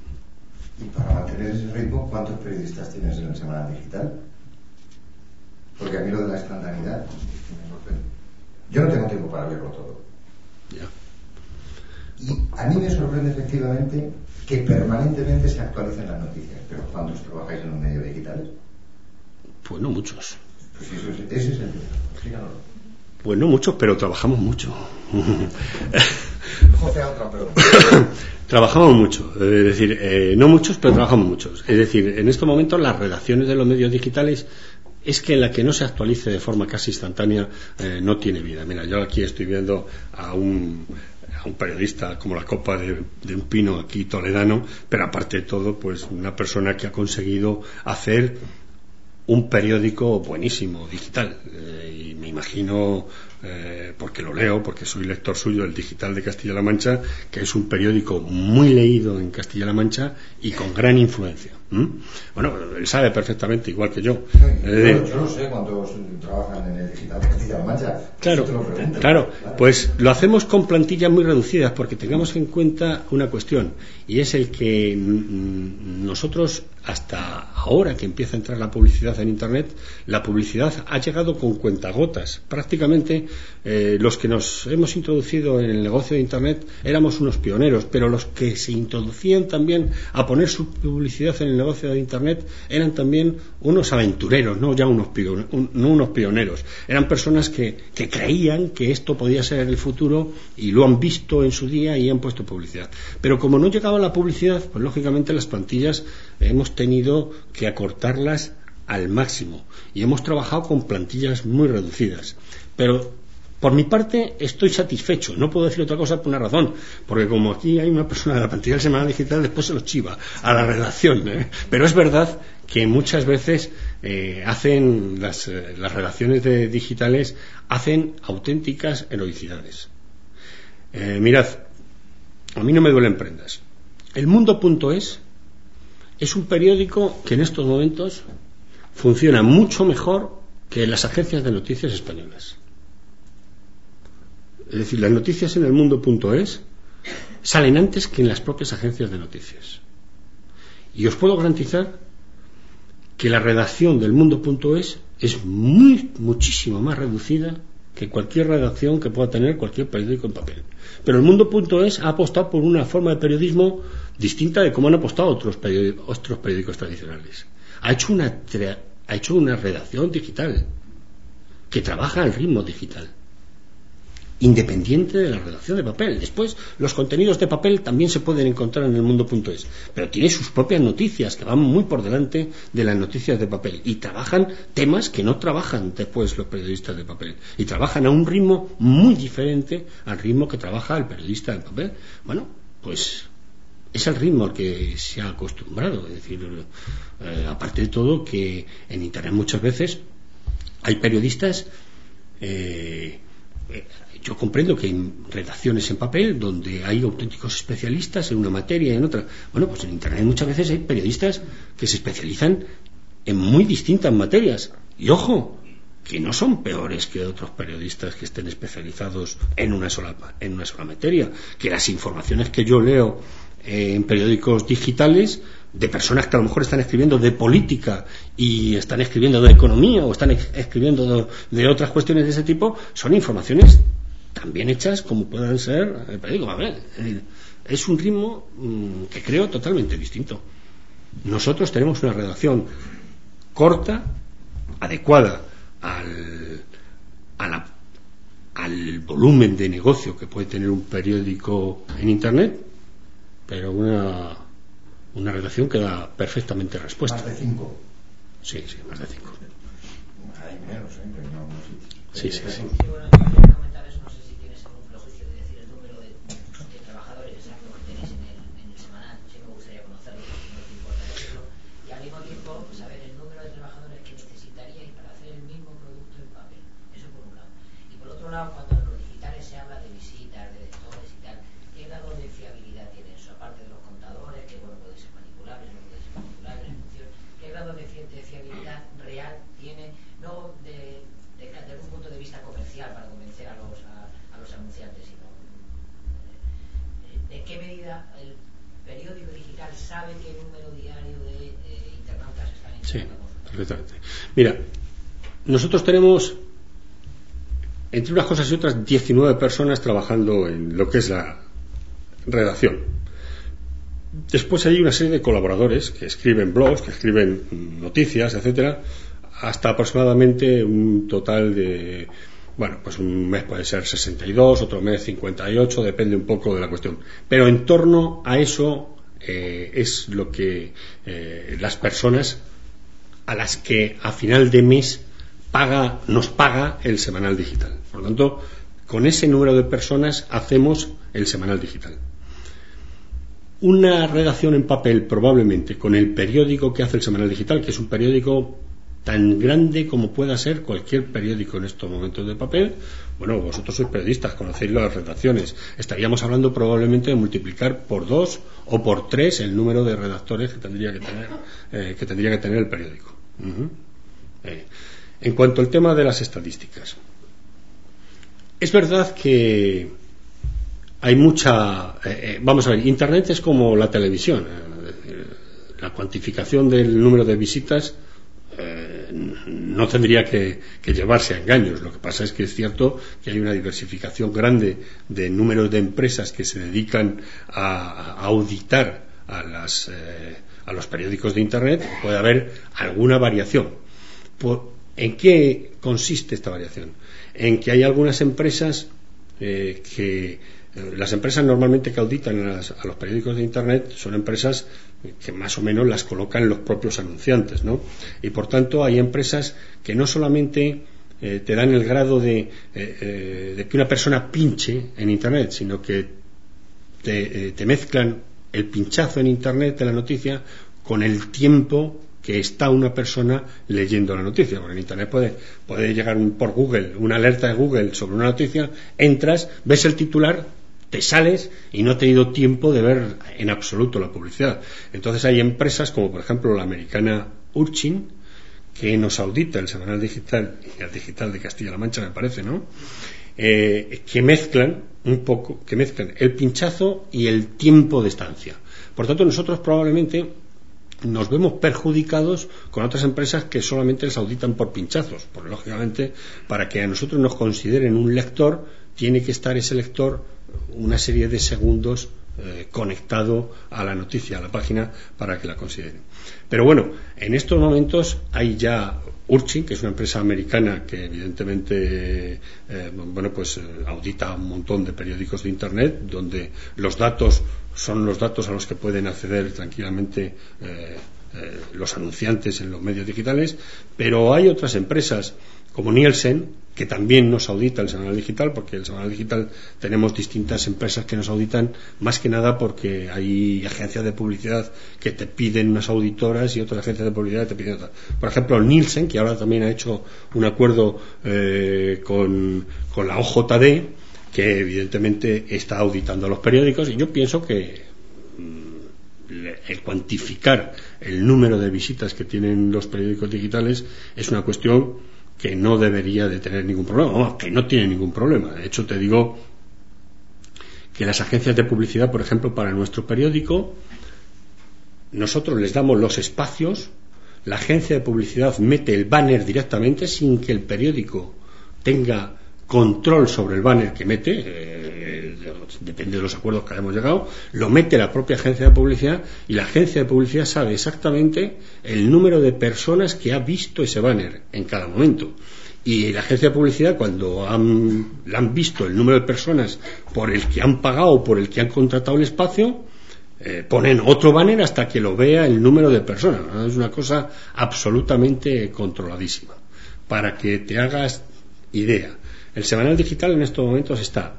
Y para mantener ese ritmo, ¿cuántos periodistas tienes en la Semana Digital? Porque a mí lo de la espontaneidad me sorprende. Yo no tengo tiempo para verlo todo. Ya. Y a mí me sorprende efectivamente que permanentemente se actualicen las noticias. ¿Pero cuántos trabajáis en un medio digital? Pues no muchos. Pues eso es, ese es el tema. Explícanos. Pues no muchos, pero trabajamos mucho. José, otra pregunta. Trabajamos mucho, es decir, eh, no muchos, pero trabajamos muchos. Es decir, en estos momentos las redacciones de los medios digitales es que en la que no se actualice de forma casi instantánea eh, no tiene vida. Mira, yo aquí estoy viendo a un, a un periodista como la copa de, de un pino aquí toledano, pero aparte de todo, pues una persona que ha conseguido hacer un periódico buenísimo, digital, eh, y me imagino eh, pues porque lo leo, porque soy lector suyo, el Digital de Castilla-La Mancha, que es un periódico muy leído en Castilla-La Mancha y con gran influencia. ¿Mm? Bueno, él sabe perfectamente, igual que yo. Sí, eh, yo, yo no sé cuántos trabajan en el Digital de Castilla-La Mancha. Claro, Si te lo pregunto. claro, pues lo hacemos con plantillas muy reducidas porque tengamos en cuenta una cuestión, y es el que mm, nosotros, hasta ahora que empieza a entrar la publicidad en Internet, la publicidad ha llegado con cuentagotas. Prácticamente eh, los que nos hemos introducido en el negocio de Internet éramos unos pioneros, pero los que se introducían también a poner su publicidad en el negocio de Internet eran también unos aventureros, no ya unos, pioneros, un, no unos pioneros. Eran personas que, que creían que esto podía ser el futuro y lo han visto en su día y han puesto publicidad. Pero como no llegaba la publicidad, pues lógicamente las plantillas hemos tenido que acortarlas al máximo y hemos trabajado con plantillas muy reducidas. Pero por mi parte estoy satisfecho, no puedo decir otra cosa por una razón, porque como aquí hay una persona de la plantilla del Semanal Digital, después se lo chiva a la redacción, ¿eh? Pero es verdad que muchas veces eh, hacen las, eh, las redacciones de digitales hacen auténticas heroicidades. Eh, mirad, a mí no me duelen prendas. El Mundo.es es un periódico que en estos momentos funciona mucho mejor que las agencias de noticias españolas. Es decir, las noticias en el Mundo.es salen antes que en las propias agencias de noticias. Y os puedo garantizar que la redacción del Mundo.es es muy, muchísimo más reducida que cualquier redacción que pueda tener cualquier periódico en papel. Pero el Mundo.es ha apostado por una forma de periodismo distinta de cómo han apostado otros periódicos, otros periódicos tradicionales. Ha hecho una, ha hecho una redacción digital que trabaja al ritmo digital, independiente de la redacción de papel. Después, los contenidos de papel también se pueden encontrar en el Mundo.es, pero tiene sus propias noticias que van muy por delante de las noticias de papel y trabajan temas que no trabajan después los periodistas de papel y trabajan a un ritmo muy diferente al ritmo que trabaja el periodista de papel. Bueno, pues es el ritmo al que se ha acostumbrado. Es decir, eh, aparte de todo, que en Internet muchas veces hay periodistas eh, eh, yo comprendo que hay redacciones en papel donde hay auténticos especialistas en una materia y en otra. Bueno, pues en Internet muchas veces hay periodistas que se especializan en muy distintas materias. Y ojo, que no son peores que otros periodistas que estén especializados en una sola, en una sola materia. Que las informaciones que yo leo eh, en periódicos digitales de personas que a lo mejor están escribiendo de política y están escribiendo de economía o están escribiendo de, de otras cuestiones de ese tipo, son informaciones también hechas como puedan ser el periódico. A ver, es un ritmo mmm, que creo totalmente distinto. Nosotros tenemos una redacción corta, adecuada al, a la, al volumen de negocio que puede tener un periódico en Internet, pero una, una redacción que da perfectamente respuesta. Más de cinco. Sí, sí, más de cinco. Hay menos, ¿eh? Pero no, no, sí, sí, sí. Sí, bueno, yo quería comentar eso, no sé si tienes algún prejuicio de decir el número de, de trabajadores exacto que tenéis en el, en el semanal. Sí me gustaría conocerlo, porque no te importa decirlo. Y al mismo tiempo, saber el número de trabajadores que necesitaríais para hacer el mismo producto en papel. Eso por un lado. Y por otro lado, cuando en los digitales se habla de visitas, de lectores y tal, ¿qué grado de fiabilidad tiene eso? Aparte de los contadores, que bueno, pueden ser manipulables, no pueden ser manipulables en función. ¿Qué grado de, de fiabilidad real tiene? No de desde un punto de vista comercial para convencer a los, a, a los anunciantes, sino de qué medida el periódico digital sabe qué número diario de eh, internautas están en. Sí, perfectamente. Mira, nosotros tenemos, entre unas cosas y otras, diecinueve personas trabajando en lo que es la redacción. Después hay una serie de colaboradores que escriben blogs, que escriben noticias, etcétera, hasta aproximadamente un total de, bueno, pues un mes puede ser sesenta y dos, otro mes cincuenta y ocho, depende un poco de la cuestión. Pero en torno a eso eh, es lo que eh, las personas a las que a final de mes paga, nos paga el semanal digital. Por lo tanto, con ese número de personas hacemos el semanal digital. Una redacción en papel, probablemente, con el periódico que hace el semanal digital, que es un periódico tan grande como pueda ser cualquier periódico en estos momentos de papel. Bueno, vosotros sois periodistas, conocéis las redacciones. Estaríamos hablando probablemente de multiplicar por dos o por tres el número de redactores que tendría que tener, eh, que tendría que tener el periódico. Uh-huh. eh. En cuanto al tema de las estadísticas, es verdad que hay mucha... Eh, eh, vamos a ver, Internet es como la televisión. Eh, la cuantificación del número de visitas eh, no tendría que, que llevarse a engaños. Lo que pasa es que es cierto que hay una diversificación grande de números de empresas que se dedican a, a auditar a, las, eh, a los periódicos de Internet. Puede haber alguna variación. Por, ¿En qué consiste esta variación? En que hay algunas empresas eh, que... Las empresas normalmente que auditan a, las, a los periódicos de Internet son empresas que más o menos las colocan los propios anunciantes, ¿no? Y por tanto hay empresas que no solamente eh, te dan el grado de, eh, eh, de que una persona pinche en Internet, sino que te, eh, te mezclan el pinchazo en Internet de la noticia con el tiempo que está una persona leyendo la noticia. Porque en Internet puede, puede llegar un, por Google una alerta de Google sobre una noticia, entras, ves el titular, te sales y no he tenido tiempo de ver en absoluto la publicidad. Entonces hay empresas como por ejemplo la americana Urchin, que nos audita el semanal digital y el digital de Castilla-La Mancha, me parece, ¿no? Eh, que mezclan un poco, que mezclan el pinchazo y el tiempo de estancia. Por tanto, nosotros probablemente nos vemos perjudicados con otras empresas que solamente les auditan por pinchazos, porque lógicamente para que a nosotros nos consideren un lector tiene que estar ese lector una serie de segundos eh, conectado a la noticia, a la página, para que la consideren. Pero bueno, en estos momentos hay ya Urchin, que es una empresa americana que evidentemente eh, bueno, pues eh, audita un montón de periódicos de Internet, donde los datos son los datos a los que pueden acceder tranquilamente eh, eh, los anunciantes en los medios digitales. Pero hay otras empresas como Nielsen, que también nos audita el semanal digital, porque el semanal digital tenemos distintas empresas que nos auditan, más que nada porque hay agencias de publicidad que te piden unas auditoras y otras agencias de publicidad que te piden otras. Por ejemplo, Nielsen, que ahora también ha hecho un acuerdo eh, con, con la O J D, que evidentemente está auditando a los periódicos, y yo pienso que mmm, el cuantificar el número de visitas que tienen los periódicos digitales es una cuestión que no debería de tener ningún problema, vamos, que no tiene ningún problema. De hecho, te digo que las agencias de publicidad, por ejemplo, para nuestro periódico, nosotros les damos los espacios, la agencia de publicidad mete el banner directamente sin que el periódico tenga control sobre el banner que mete, eh, depende de los acuerdos que hayamos llegado, lo mete la propia agencia de publicidad, y la agencia de publicidad sabe exactamente el número de personas que ha visto ese banner en cada momento. Y la agencia de publicidad, cuando han, han visto el número de personas por el que han pagado, por el que han contratado el espacio, eh, ponen otro banner hasta que lo vea el número de personas, ¿no? Es una cosa absolutamente controladísima. Para que te hagas idea, el semanal digital en estos momentos está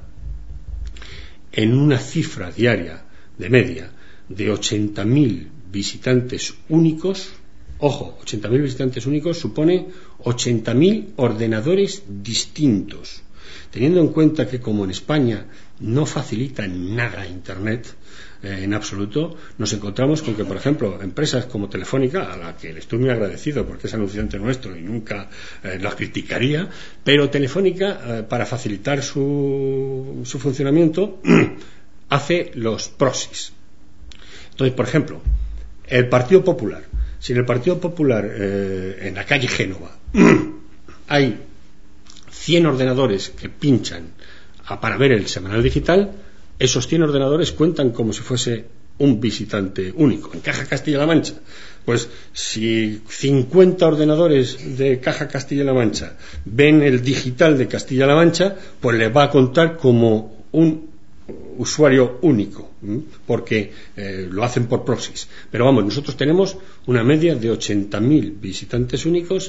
en una cifra diaria de media de ochenta mil visitantes únicos. Ojo, ochenta mil visitantes únicos supone ochenta mil ordenadores distintos. Teniendo en cuenta que como en España no facilita nada Internet eh, en absoluto, nos encontramos con que, por ejemplo, empresas como Telefónica, a la que le estoy muy agradecido porque es anunciante nuestro y nunca eh, la criticaría, pero Telefónica, eh, para facilitar su, su funcionamiento, hace los proxies. Entonces, por ejemplo, el Partido Popular, si en el Partido Popular, eh, en la calle Génova, hay cien ordenadores que pinchan a, para ver el semanal digital, esos cien ordenadores cuentan como si fuese un visitante único. En Caja Castilla-La Mancha, pues si cincuenta ordenadores de Caja Castilla-La Mancha ven el digital de Castilla-La Mancha, pues les va a contar como un usuario único, porque eh, lo hacen por proxies. Pero vamos, nosotros tenemos una media de ochenta mil visitantes únicos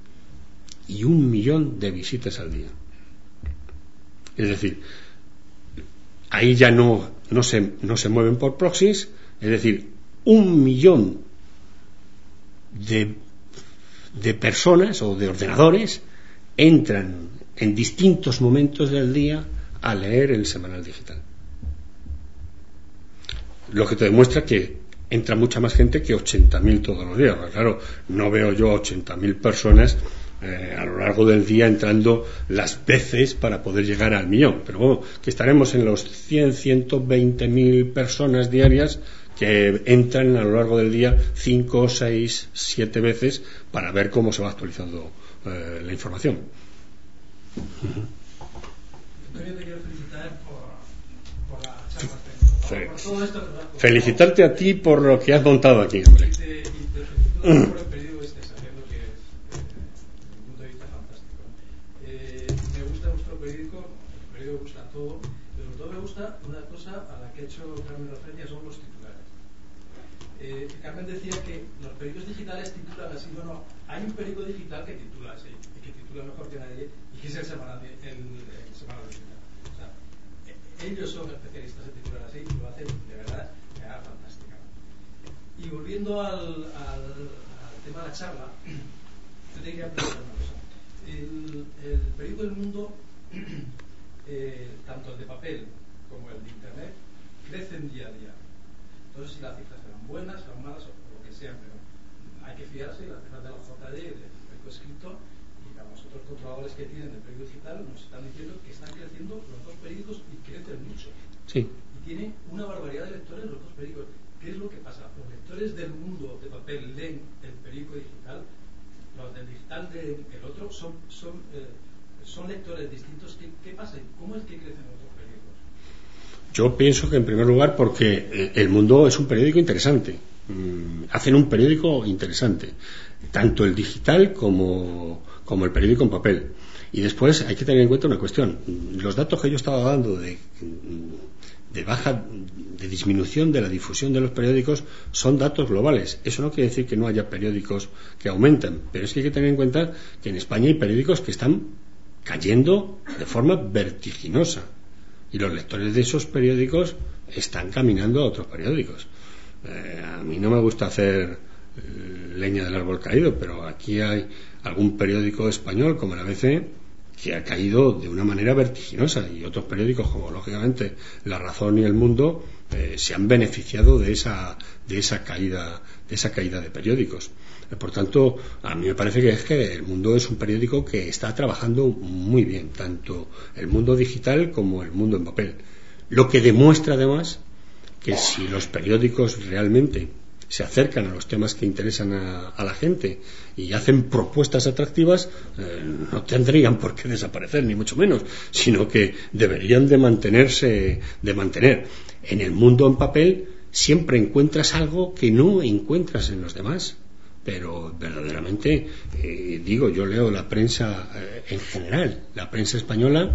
y un millón de visitas al día. Es decir, ahí ya no, no, se, no se mueven por proxies, es decir, un millón de, de personas o de ordenadores entran en distintos momentos del día a leer el semanal digital. Lo que te demuestra que entra mucha más gente que ochenta mil todos los días. Claro, no veo yo ochenta mil personas eh, a lo largo del día entrando las veces para poder llegar al millón. Pero bueno, que estaremos en los cien, ciento veinte mil personas diarias que entran a lo largo del día cinco, seis, siete veces para ver cómo se va actualizando eh, la información. Yo te quiero felicitar por, por la charla. Felicitarte a ti por lo que has montado aquí, hombre. Y te, y te felicito por el periódico este, sabiendo que es, eh, desde mi punto de vista, fantástico. Eh, me gusta vuestro periódico, el periódico me gusta todo, pero sobre todo me gusta una cosa a la que ha hecho Carmen referencia, son los titulares. Eh, Carmen decía que los periódicos digitales titulan así. Bueno, hay un periódico digital que titula así, y que titula mejor que nadie, y que es el semanal, el, el semanal digital. O sea, ellos son especialistas en titular así y lo hacen de verdad de manera fantástica. Y volviendo al, al, al tema de la charla, yo te quería preguntar una cosa. El, el periódico del Mundo, eh, tanto el de papel como el de internet, crecen día a día. No sé si las cifras serán buenas, serán malas o lo que sean, pero hay que fiarse de las cifras de la J D, del periódico escrito, y a los otros controladores que tienen el periódico digital nos están diciendo que están creciendo los dos periódicos y crecen mucho. Sí. Y tienen una barbaridad de lectores los dos periódicos. ¿Qué es lo que pasa? Los lectores del Mundo de papel leen el periódico digital, los del digital leen el otro, son, son, eh, son lectores distintos. ¿Qué, ¿Qué pasa? ¿Cómo es que crecen los dos periódicos? Yo pienso que en primer lugar porque El Mundo es un periódico interesante. Hacen un periódico interesante, tanto el digital como, como el periódico en papel. Y después hay que tener en cuenta una cuestión. Los datos que yo estaba dando de, de baja, de disminución de la difusión de los periódicos son datos globales. Eso no quiere decir que no haya periódicos que aumentan, pero es que hay que tener en cuenta que en España hay periódicos que están cayendo de forma vertiginosa y los lectores de esos periódicos están caminando a otros periódicos. Eh, a mí no me gusta hacer eh, leña del árbol caído, pero aquí hay algún periódico español como la A B C que ha caído de una manera vertiginosa y otros periódicos como lógicamente La Razón y El Mundo eh, se han beneficiado de esa de esa caída de esa caída de periódicos. Eh, por tanto, a mí me parece que es que El Mundo es un periódico que está trabajando muy bien, tanto El Mundo digital como El Mundo en papel, lo que demuestra además que si los periódicos realmente se acercan a los temas que interesan a, a la gente y hacen propuestas atractivas, eh, no tendrían por qué desaparecer, ni mucho menos, sino que deberían de mantenerse, de mantener. En El Mundo en papel siempre encuentras algo que no encuentras en los demás, pero verdaderamente, eh, digo, yo leo la prensa eh, en general, la prensa española,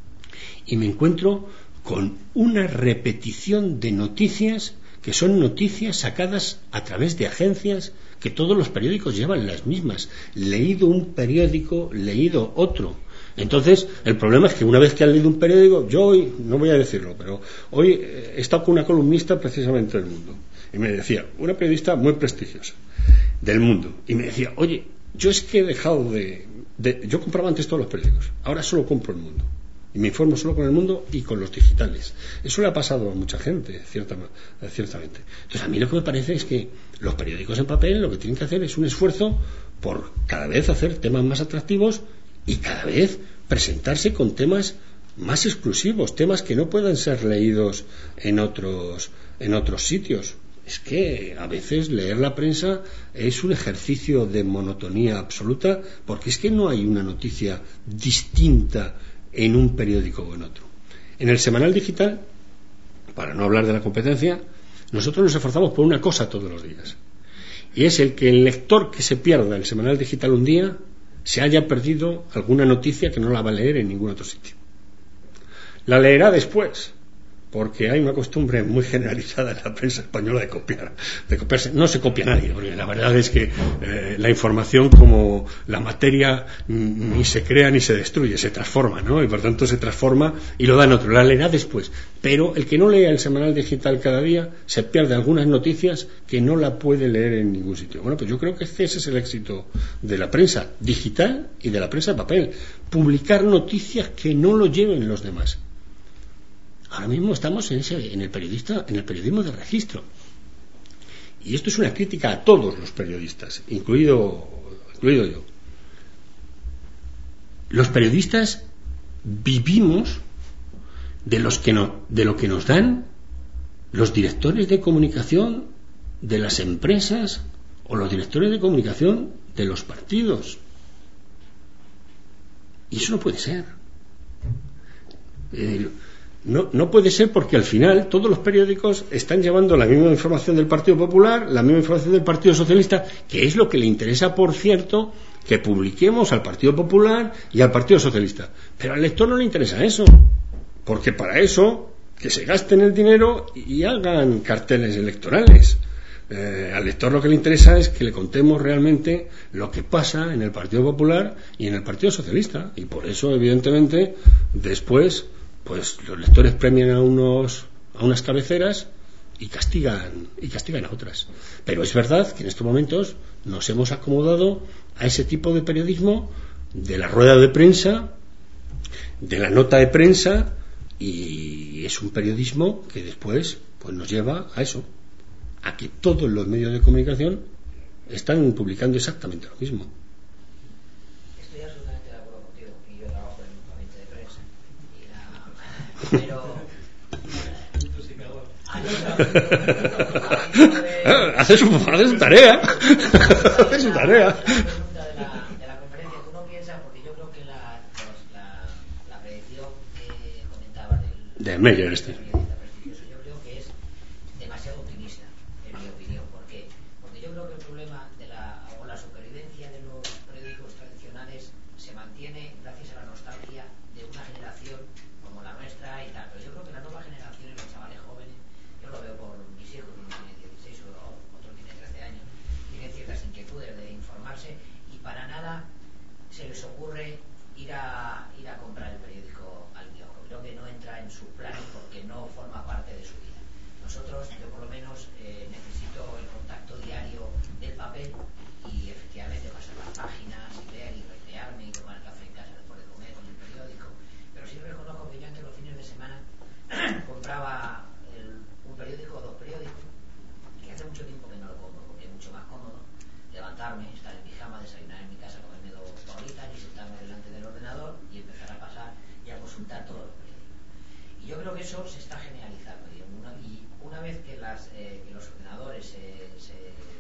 y me encuentro con una repetición de noticias que son noticias sacadas a través de agencias que todos los periódicos llevan las mismas. Leído un periódico, leído otro. Entonces, el problema es que una vez que han leído un periódico, yo hoy, no voy a decirlo, pero hoy he estado con una columnista precisamente del Mundo, y me decía, una periodista muy prestigiosa del Mundo, y me decía, oye, yo es que he dejado de, de yo compraba antes todos los periódicos, ahora solo compro El Mundo. Y me informo solo con El Mundo y con los digitales. Eso le ha pasado a mucha gente, cierta, ciertamente. Entonces, a mí lo que me parece es que los periódicos en papel lo que tienen que hacer es un esfuerzo por cada vez hacer temas más atractivos y cada vez presentarse con temas más exclusivos, temas que no puedan ser leídos en otros, en otros sitios. Es que a veces leer la prensa es un ejercicio de monotonía absoluta, porque es que no hay una noticia distinta en un periódico o en otro. En el semanal digital, para no hablar de la competencia, nosotros nos esforzamos por una cosa todos los días, y es el que el lector que se pierda el semanal digital un día se haya perdido alguna noticia que no la va a leer en ningún otro sitio. La leerá después, porque hay una costumbre muy generalizada en la prensa española de copiar, de copiarse. No se copia nadie, porque la verdad es que eh, la información, como la materia, ni se crea ni se destruye, se transforma, ¿no? Y por tanto se transforma y lo dan otro, la leerá después. Pero el que no lea el semanal digital cada día se pierde algunas noticias que no la puede leer en ningún sitio. Bueno, pues yo creo que ese es el éxito de la prensa digital y de la prensa de papel, publicar noticias que no lo lleven los demás. Ahora mismo estamos en, ese, en, el periodista, en el periodismo de registro. Y esto es una crítica a todos los periodistas, incluido, incluido yo. Los periodistas vivimos de, los que no, de lo que nos dan los directores de comunicación de las empresas o los directores de comunicación de los partidos. Y eso no puede ser. Eh, No, no puede ser, porque al final todos los periódicos están llevando la misma información del Partido Popular, la misma información del Partido Socialista, que es lo que le interesa, por cierto, que publiquemos al Partido Popular y al Partido Socialista. Pero al lector no le interesa eso, porque para eso que se gasten el dinero y hagan carteles electorales. Eh, al lector lo que le interesa es que le contemos realmente lo que pasa en el Partido Popular y en el Partido Socialista, y por eso, evidentemente, después pues los lectores premian a unos a unas cabeceras y castigan y castigan a otras. Pero es verdad que en estos momentos nos hemos acomodado a ese tipo de periodismo, de la rueda de prensa, de la nota de prensa, y es un periodismo que después pues nos lleva a eso, a que todos los medios de comunicación están publicando exactamente lo mismo. Estoy absolutamente de acuerdo contigo, y yo trabajo en un ambiente de prensa. Pero hace su, hace su tarea hace su tarea la pregunta de la, de la conferencia, tú no piensas, porque yo creo que la, la, la predicción que comentaba del de Meyer este periodista prestigioso, yo creo que es demasiado optimista, en mi opinión. ¿Por qué? Porque yo creo que el problema de la, o la supervivencia de los periódicos tradicionales se mantiene gracias a la nostalgia de una generación como la nuestra y tal, pero yo creo que la nueva generación y los chavales jóvenes, yo lo veo por mis hijos, uno tiene dieciséis o otro tiene trece años, tienen ciertas inquietudes de informarse y para nada se les ocurre ir a ir a comprar el periódico al kiosco. Creo que no entra en sus planes porque no forma parte de su vida. Nosotros, yo por lo menos eh, necesito el contacto diario del papel y efectivamente pasar las páginas y leer y recrearme y tomar café en casa después de comer con el periódico. Pero sí reconozco que yo antes los fines de semana compraba el, un periódico o dos periódicos, que hace mucho tiempo que no lo compro porque es mucho más cómodo levantarme, estar en pijama, desayunar en mi casa, comerme dos bolitas y sentarme delante del ordenador y empezar a pasar y a consultar todos los periódicos. Y yo creo que eso se está generalizando, y una, y una vez que, las, eh, que los ordenadores se, se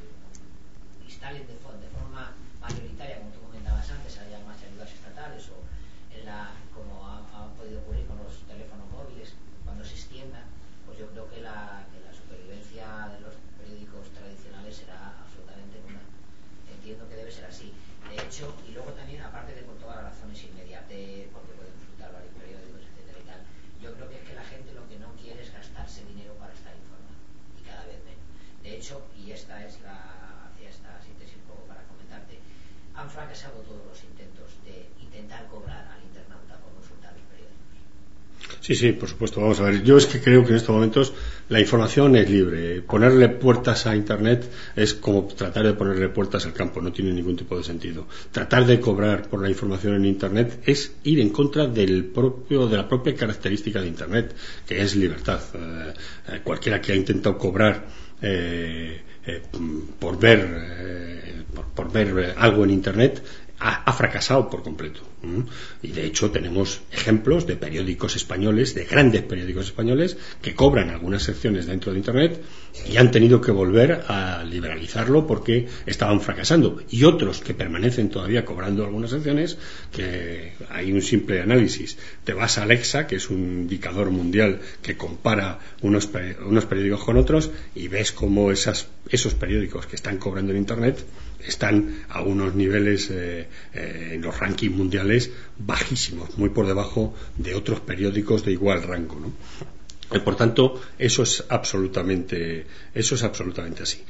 instalen de, de forma mayoritaria, como tú comentabas antes, haya más ayudas estatales o en la, como ha, ha podido ocurrir con los teléfonos móviles, cuando se extienda, pues yo creo que la, que la supervivencia de los periódicos tradicionales será absolutamente nula. Entiendo que debe ser así. De hecho, y luego también, aparte de por todas las razones inmediatas, porque pueden consultar varios periódicos, etcétera y tal, yo creo que es que la gente lo que no quiere es gastarse dinero para estar informada, y cada vez menos. De hecho, y esta es la, hacía esta síntesis un poco para comentarte, han fracasado todos los intentos de intentar cobrar al internauta por consultar los periódicos. Sí, sí, por supuesto. Vamos a ver, yo es que creo que en estos momentos la información es libre. Ponerle puertas a Internet es como tratar de ponerle puertas al campo, no tiene ningún tipo de sentido. Tratar de cobrar por la información en Internet es ir en contra del propio, de la propia característica de Internet, que es libertad. Eh, cualquiera que ha intentado cobrar eh, eh, por ver eh, por, por ver algo en Internet ha, ha fracasado por completo. ¿Mm? Y de hecho tenemos ejemplos de periódicos españoles, de grandes periódicos españoles, que cobran algunas secciones dentro de Internet y han tenido que volver a liberalizarlo porque estaban fracasando, y otros que permanecen todavía cobrando algunas secciones, que hay un simple análisis. Te vas a Alexa, que es un indicador mundial que compara unos, unos periódicos con otros, y ves cómo esas, esos periódicos que están cobrando en Internet están a unos niveles eh, eh, en los rankings mundiales bajísimos, muy por debajo de otros periódicos de igual rango, ¿no? Y por tanto, eso es absolutamente, eso es absolutamente así.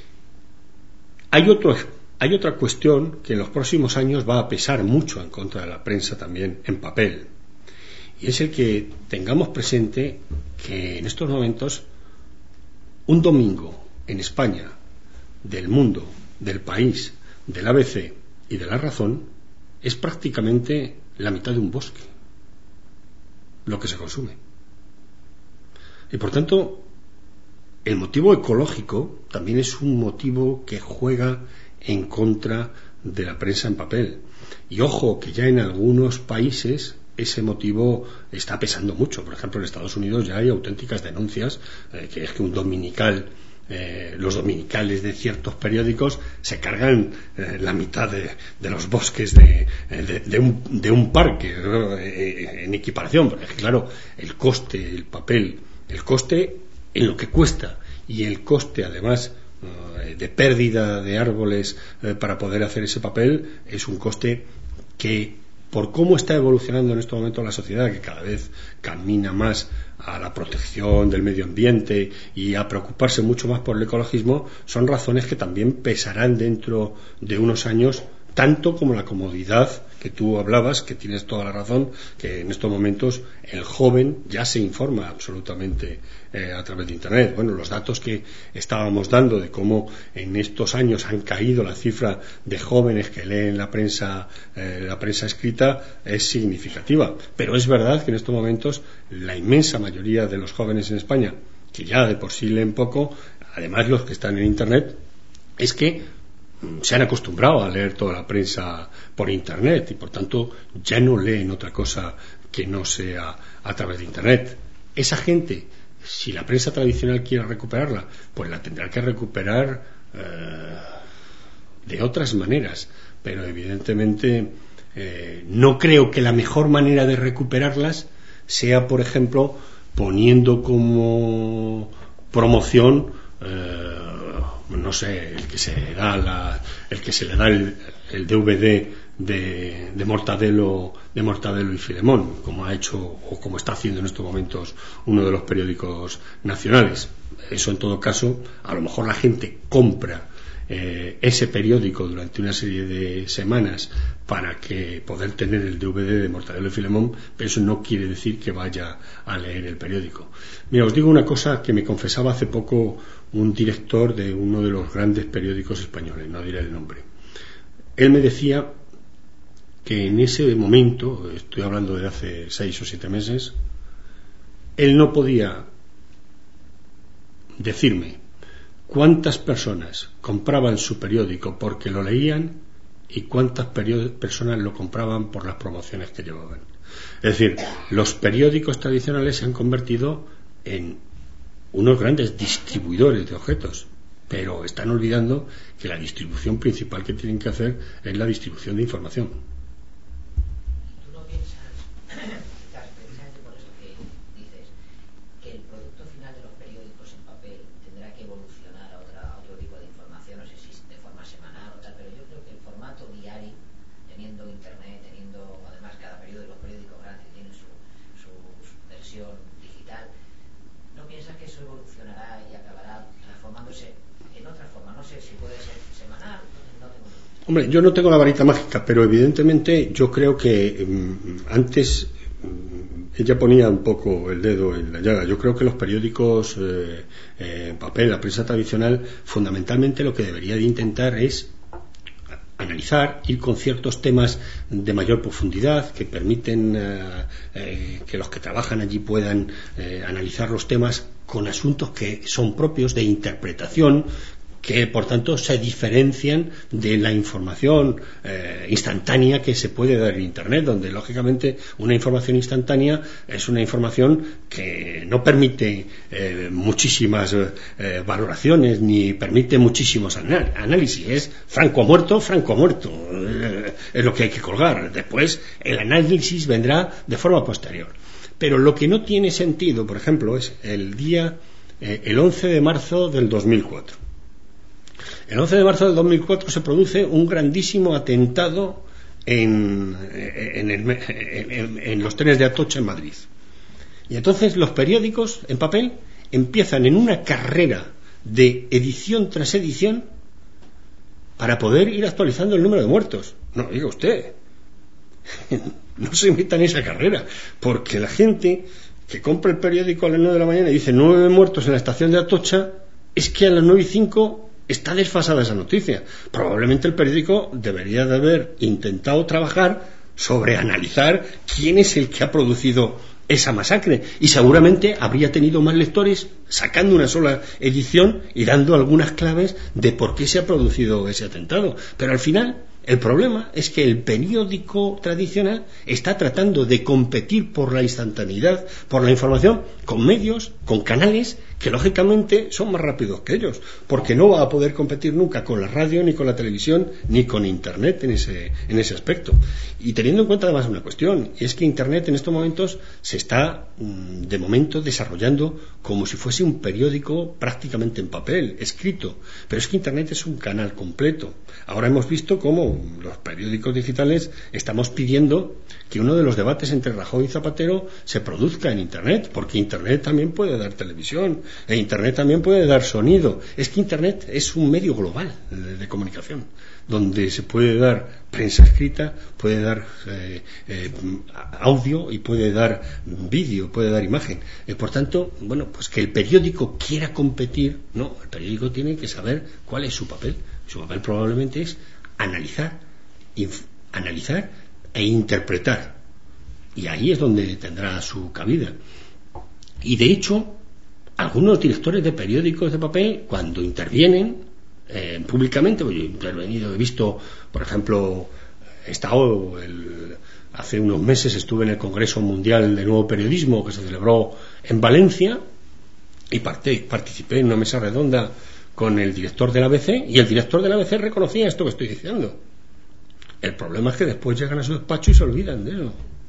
Hay otro, hay otra cuestión que en los próximos años va a pesar mucho en contra de la prensa también en papel, y es el que tengamos presente que en estos momentos un domingo en España, del Mundo, del País, del A B C y de La Razón, es prácticamente la mitad de un bosque lo que se consume. Y por tanto, el motivo ecológico también es un motivo que juega en contra de la prensa en papel. Y ojo, que ya en algunos países ese motivo está pesando mucho. Por ejemplo, en Estados Unidos ya hay auténticas denuncias, eh, que es que un dominical, eh, los dominicales de ciertos periódicos se cargan eh, la mitad de, de los bosques de, de, de, un, de un parque, ¿no? eh, en equiparación, porque claro, el coste, el papel, el coste en lo que cuesta y el coste además eh, de pérdida de árboles eh, para poder hacer ese papel es un coste que, por cómo está evolucionando en este momento la sociedad, que cada vez camina más a la protección del medio ambiente y a preocuparse mucho más por el ecologismo, son razones que también pesarán dentro de unos años, tanto como la comodidad que tú hablabas, que tienes toda la razón, que en estos momentos el joven ya se informa absolutamente eh, a través de Internet. Bueno, los datos que estábamos dando de cómo en estos años han caído la cifra de jóvenes que leen la prensa, eh, la prensa escrita es significativa. Pero es verdad que en estos momentos la inmensa mayoría de los jóvenes en España, que ya de por sí leen poco, además los que están en Internet, es que se han acostumbrado a leer toda la prensa por Internet y por tanto ya no leen otra cosa que no sea a través de Internet. Esa gente, si la prensa tradicional quiere recuperarla, pues la tendrá que recuperar eh, de otras maneras, pero evidentemente eh, no creo que la mejor manera de recuperarlas sea, por ejemplo, poniendo como promoción eh, no sé, el que se da la, el que se le da el, el D V D de, de Mortadelo de Mortadelo y Filemón, como ha hecho o como está haciendo en estos momentos uno de los periódicos nacionales. Eso, en todo caso, a lo mejor la gente compra eh, ese periódico durante una serie de semanas para que poder tener el D V D de Mortadelo y Filemón, pero eso no quiere decir que vaya a leer el periódico. Mira, os digo una cosa que me confesaba hace poco un director de uno de los grandes periódicos españoles, no diré el nombre. Él me decía que en ese momento, estoy hablando de hace seis o siete meses, él no podía decirme cuántas personas compraban su periódico porque lo leían y cuántas personas lo compraban por las promociones que llevaban. Es decir, los periódicos tradicionales se han convertido en unos grandes distribuidores de objetos, pero están olvidando que la distribución principal que tienen que hacer es la distribución de información. ¿Tú no piensas, quizás precisamente por eso que dices, que el producto final de los periódicos en papel tendrá que evolucionar a, otra, a otro tipo de información, no sé si de forma semanal o tal, pero yo creo que el formato diario, teniendo internet, teniendo además cada periodo de los periódicos grandes tiene su, su, su versión digital, ¿no piensas que eso evolucionará y acabará transformándose en otra forma? No sé si puede ser semanal, no tengo. Hombre, yo no tengo la varita mágica, pero evidentemente yo creo que mmm, antes mmm, ella ponía un poco el dedo en la llaga. Yo creo que los periódicos eh, eh, en papel, la prensa tradicional, fundamentalmente lo que debería de intentar es analizar, ir con ciertos temas de mayor profundidad que permiten eh, eh, que los que trabajan allí puedan eh, analizar los temas con asuntos que son propios de interpretación, que por tanto se diferencian de la información eh, instantánea que se puede dar en Internet, donde lógicamente una información instantánea es una información que no permite eh, muchísimas eh, valoraciones ni permite muchísimos anal- análisis. Es franco ha muerto, franco ha muerto, eh, es lo que hay que colgar. Después el análisis vendrá de forma posterior. Pero lo que no tiene sentido, por ejemplo, es el día eh, el once de marzo del dos mil cuatro. El once de marzo del dos mil cuatro se produce un grandísimo atentado en, en, el, en, en los trenes de Atocha en Madrid. Y entonces los periódicos en papel empiezan en una carrera de edición tras edición para poder ir actualizando el número de muertos. No, diga usted, no se meta en esa carrera, porque la gente que compra el periódico a las nueve de la mañana y dice nueve muertos en la estación de Atocha, es que a las nueve y cinco está desfasada esa noticia. Probablemente el periódico debería de haber intentado trabajar sobre analizar quién es el que ha producido esa masacre, y seguramente habría tenido más lectores sacando una sola edición y dando algunas claves de por qué se ha producido ese atentado. Pero al final el problema es que el periódico tradicional está tratando de competir por la instantaneidad, por la información, con medios, con canales que lógicamente son más rápidos que ellos, porque no va a poder competir nunca con la radio, ni con la televisión, ni con Internet en ese, en ese aspecto. Y teniendo en cuenta además una cuestión, y es que Internet en estos momentos se está de momento desarrollando como si fuese un periódico prácticamente en papel, escrito, pero es que Internet es un canal completo. Ahora hemos visto cómo los periódicos digitales estamos pidiendo que uno de los debates entre Rajoy y Zapatero se produzca en Internet, porque Internet también puede dar televisión, e Internet también puede dar sonido. Es que Internet es un medio global de, de comunicación, donde se puede dar prensa escrita, puede dar eh, eh, audio y puede dar vídeo, puede dar imagen. Eh, por tanto, bueno, pues que el periódico quiera competir, no, el periódico tiene que saber cuál es su papel. Su papel probablemente es analizar, inf- analizar e interpretar, y ahí es donde tendrá su cabida. Y de hecho, algunos directores de periódicos de papel, cuando intervienen eh, públicamente, pues yo he intervenido, he visto, por ejemplo, he estado el, hace unos meses estuve en el Congreso Mundial de Nuevo Periodismo que se celebró en Valencia, y parte, participé en una mesa redonda con el director del A B C, y el director del A B C reconocía esto que estoy diciendo. El problema es que después llegan a su despacho y se olvidan de eso.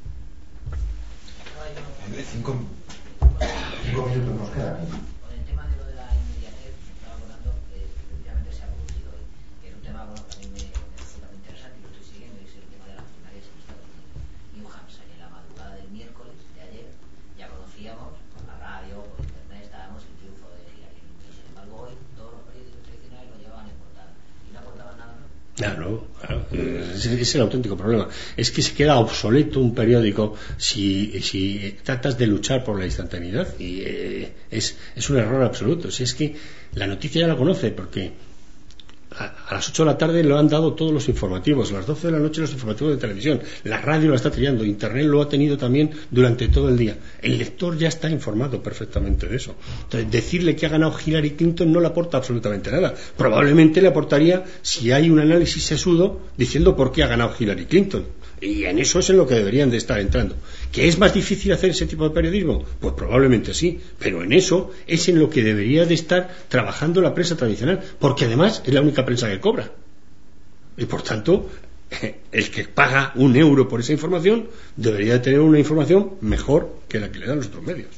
Cinco, cinco minutos nos quedan. Con el tema de lo de la inmediatez, me estaba acordando que efectivamente se ha producido hoy, que es un tema bueno, que a mí me, me resulta muy interesante y lo estoy siguiendo, y es el tema de las primarias en Estados Unidos. New Hampshire, en la madrugada del miércoles de ayer, ya conocíamos, por la radio, por internet, estábamos el triunfo de Hillary Clinton. Sin embargo, hoy todos los periódicos tradicionales lo llevaban en portada y no aportaban nada más. Claro, claro, ese es el auténtico problema. Es que se queda obsoleto un periódico si, si tratas de luchar por la instantaneidad, y eh, es, es un error absoluto. Si es que la noticia ya la conoce, porque a, a las ocho de la tarde lo han dado todos los informativos, a las doce de la noche los informativos de televisión, la radio lo está trillando, Internet lo ha tenido también durante todo el día. El lector ya está informado perfectamente de eso. Entonces, decirle que ha ganado Hillary Clinton no le aporta absolutamente nada. Probablemente le aportaría si hay un análisis sesudo diciendo por qué ha ganado Hillary Clinton. Y en eso es en lo que deberían de estar entrando. ¿Que es más difícil hacer ese tipo de periodismo? Pues probablemente sí, pero en eso es en lo que debería de estar trabajando la prensa tradicional, porque además es la única prensa que cobra. Y por tanto, el que paga un euro por esa información debería de tener una información mejor que la que le dan los otros medios.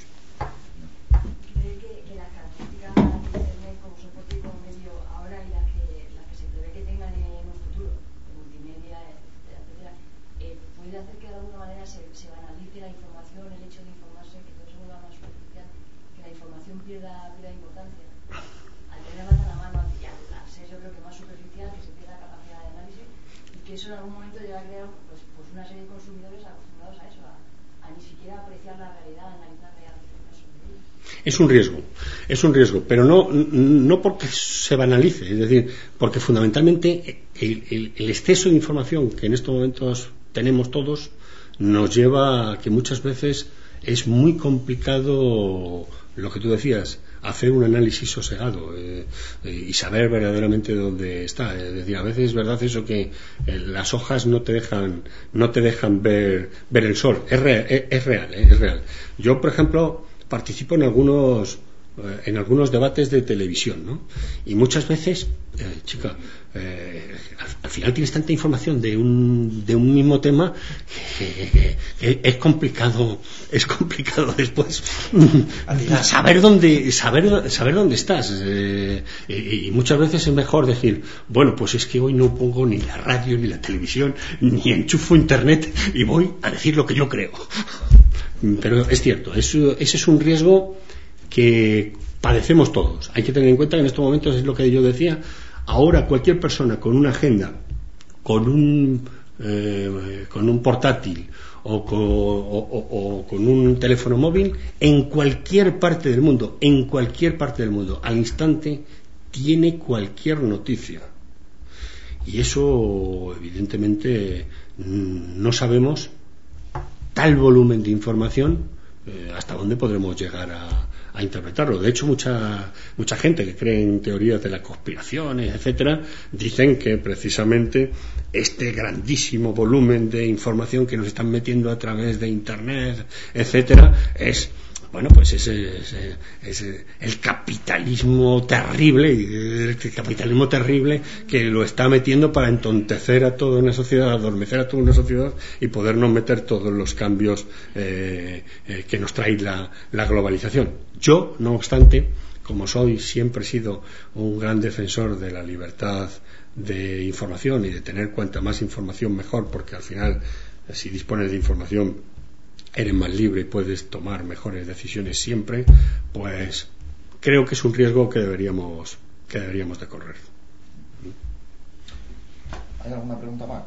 ¿Cree que, que las características de Internet como soporte y como medio ahora y las que, las que se prevé que tengan en un futuro, de multimedia, etcétera, etcétera, eh, puede hacer que de alguna manera se, se banalice la información, el hecho de informarse, que todo se vuelva más superficial, que la información pierda, pierda importancia? Al tenerla tan a mano, ya al ser yo creo que más superficial, que se pierda la capacidad de análisis, y que eso en algún momento llega a crear pues, pues una serie de consumidores acostumbrados a eso, a, a ni siquiera apreciar la realidad, analizar realmente sobre ella. Es un riesgo, es un riesgo, pero no, no porque se banalice, es decir, porque fundamentalmente el, el, el exceso de información que en estos momentos tenemos todos nos lleva a que muchas veces es muy complicado lo que tú decías, hacer un análisis sosegado eh, eh, y saber verdaderamente dónde está. Es decir, a veces es verdad eso que eh, las hojas no te dejan no te dejan ver ver el sol. Es real, es, es real, eh, es real. Yo, por ejemplo, participo en algunos eh, en algunos debates de televisión, ¿no? Y muchas veces, eh, chica, eh, al, al final tienes tanta información de un de un mismo tema que, que, que es complicado es complicado después saber dónde saber saber dónde estás eh, y, y muchas veces es mejor decir, bueno, pues es que hoy no pongo ni la radio ni la televisión ni enchufo internet y voy a decir lo que yo creo. Pero es cierto, eso, ese es un riesgo que padecemos todos. Hay que tener en cuenta que en estos momentos, es lo que yo decía, ahora cualquier persona con una agenda, con un, eh, con un portátil o con, o, o, o con un teléfono móvil, en cualquier parte del mundo, en cualquier parte del mundo, al instante, tiene cualquier noticia. Y eso, evidentemente, no sabemos tal volumen de información eh, hasta dónde podremos llegar a, a interpretarlo. De hecho, mucha mucha gente que cree en teorías de las conspiraciones, etcétera, dicen que precisamente este grandísimo volumen de información que nos están metiendo a través de Internet, etcétera, es bueno, pues ese es, es, es el capitalismo terrible, el capitalismo terrible que lo está metiendo para entontecer a toda una sociedad, adormecer a toda una sociedad y podernos meter todos los cambios eh, eh, que nos trae la, la globalización. Yo, no obstante, como soy, siempre he sido un gran defensor de la libertad de información y de tener cuanta más información mejor, porque al final, si dispones de información, eres más libre y puedes tomar mejores decisiones siempre, pues creo que es un riesgo que deberíamos que deberíamos de correr. ¿Hay alguna pregunta más?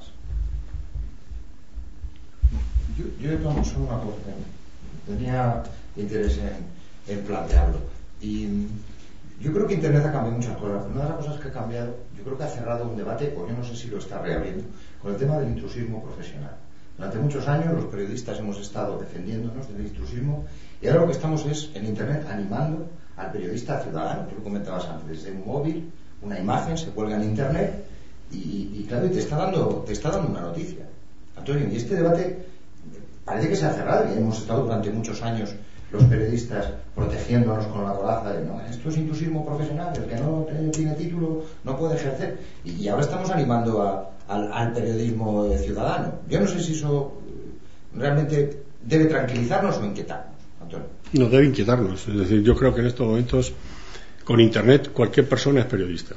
Yo, yo digamos solo una cosa, tenía interés en, en plantearlo, y yo creo que Internet ha cambiado muchas cosas. Una de las cosas que ha cambiado, yo creo que ha cerrado un debate, o yo no sé si lo está reabriendo, con el tema del intrusismo profesional. Durante muchos años los periodistas hemos estado defendiéndonos del intrusismo, y ahora lo que estamos es en Internet animando al periodista ciudadano. Tú lo comentabas antes, desde un móvil, una imagen se cuelga en Internet y, y claro, y te está dando te está dando una noticia. Antonio, y este debate parece que se ha cerrado, y hemos estado durante muchos años los periodistas protegiéndonos con la coraza de no, esto es intrusismo profesional, el que no tiene título no puede ejercer, y ahora estamos animando a, al, al periodismo ciudadano. Yo no sé si eso realmente debe tranquilizarnos o inquietarnos, Antonio. No, debe inquietarnos. Es decir, yo creo que en estos momentos con Internet cualquier persona es periodista.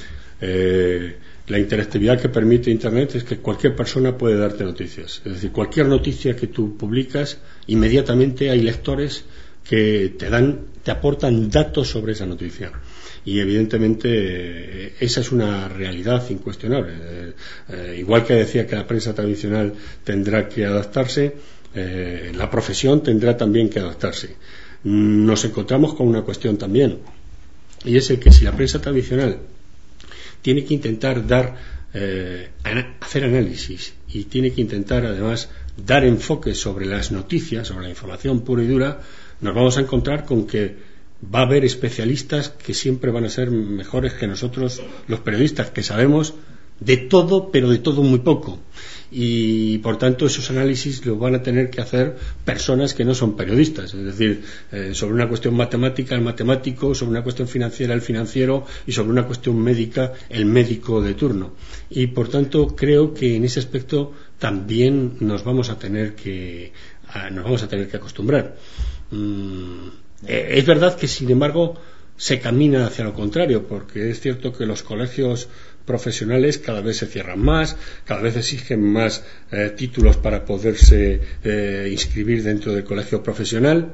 Eh, la interactividad que permite Internet es que cualquier persona puede darte noticias. Es decir, cualquier noticia que tú publicas, inmediatamente hay lectores que te dan, te aportan datos sobre esa noticia. Y evidentemente eh, esa es una realidad incuestionable. Eh, eh, igual que decía que la prensa tradicional tendrá que adaptarse, eh, la profesión tendrá también que adaptarse. Nos encontramos con una cuestión también, y es el que si la prensa tradicional tiene que intentar dar, eh, hacer análisis y tiene que intentar además dar enfoque sobre las noticias, sobre la información pura y dura, nos vamos a encontrar con que va a haber especialistas que siempre van a ser mejores que nosotros, los periodistas, que sabemos de todo, pero de todo muy poco. Y por tanto esos análisis los van a tener que hacer personas que no son periodistas, es decir, eh, sobre una cuestión matemática el matemático, sobre una cuestión financiera el financiero y sobre una cuestión médica el médico de turno. Y por tanto creo que en ese aspecto también nos vamos a tener que a, nos vamos a tener que acostumbrar. Mm, eh, es verdad que sin embargo se camina hacia lo contrario, porque es cierto que los colegios profesionales cada vez se cierran más, cada vez exigen más eh, títulos para poderse eh, inscribir dentro del colegio profesional.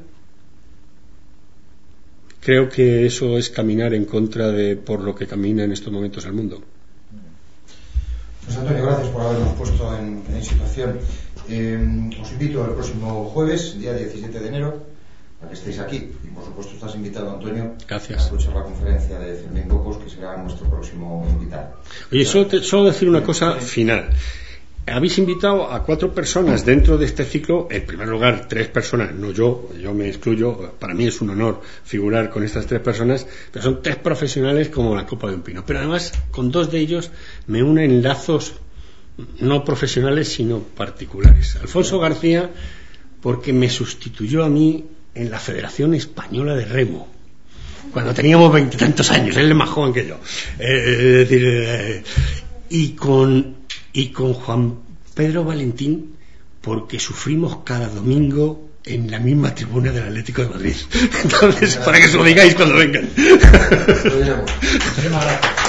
Creo que eso es caminar en contra de por lo que camina en estos momentos el mundo. Pues Antonio, gracias por habernos puesto en, en situación. Eh, os invito el próximo jueves, día diecisiete de enero, a que estéis aquí, y por supuesto estás invitado, Antonio, gracias, a escuchar la conferencia de Fermín Bocos, que será nuestro próximo invitado. Oye, solo, te, solo decir una cosa final. Habéis invitado a cuatro personas dentro de este ciclo. En primer lugar, tres personas, no yo, yo me excluyo, para mí es un honor figurar con estas tres personas, pero son tres profesionales como la copa de un pino. Pero además, con dos de ellos me unen lazos no profesionales sino particulares. Alfonso García, porque me sustituyó a mí en la Federación Española de Remo cuando teníamos veintitantos años, él es más joven que yo, eh, es decir, eh, y con y con Juan Pedro Valentín, porque sufrimos cada domingo en la misma tribuna del Atlético de Madrid. Entonces, para que se lo digáis cuando vengan. Muchísimas gracias.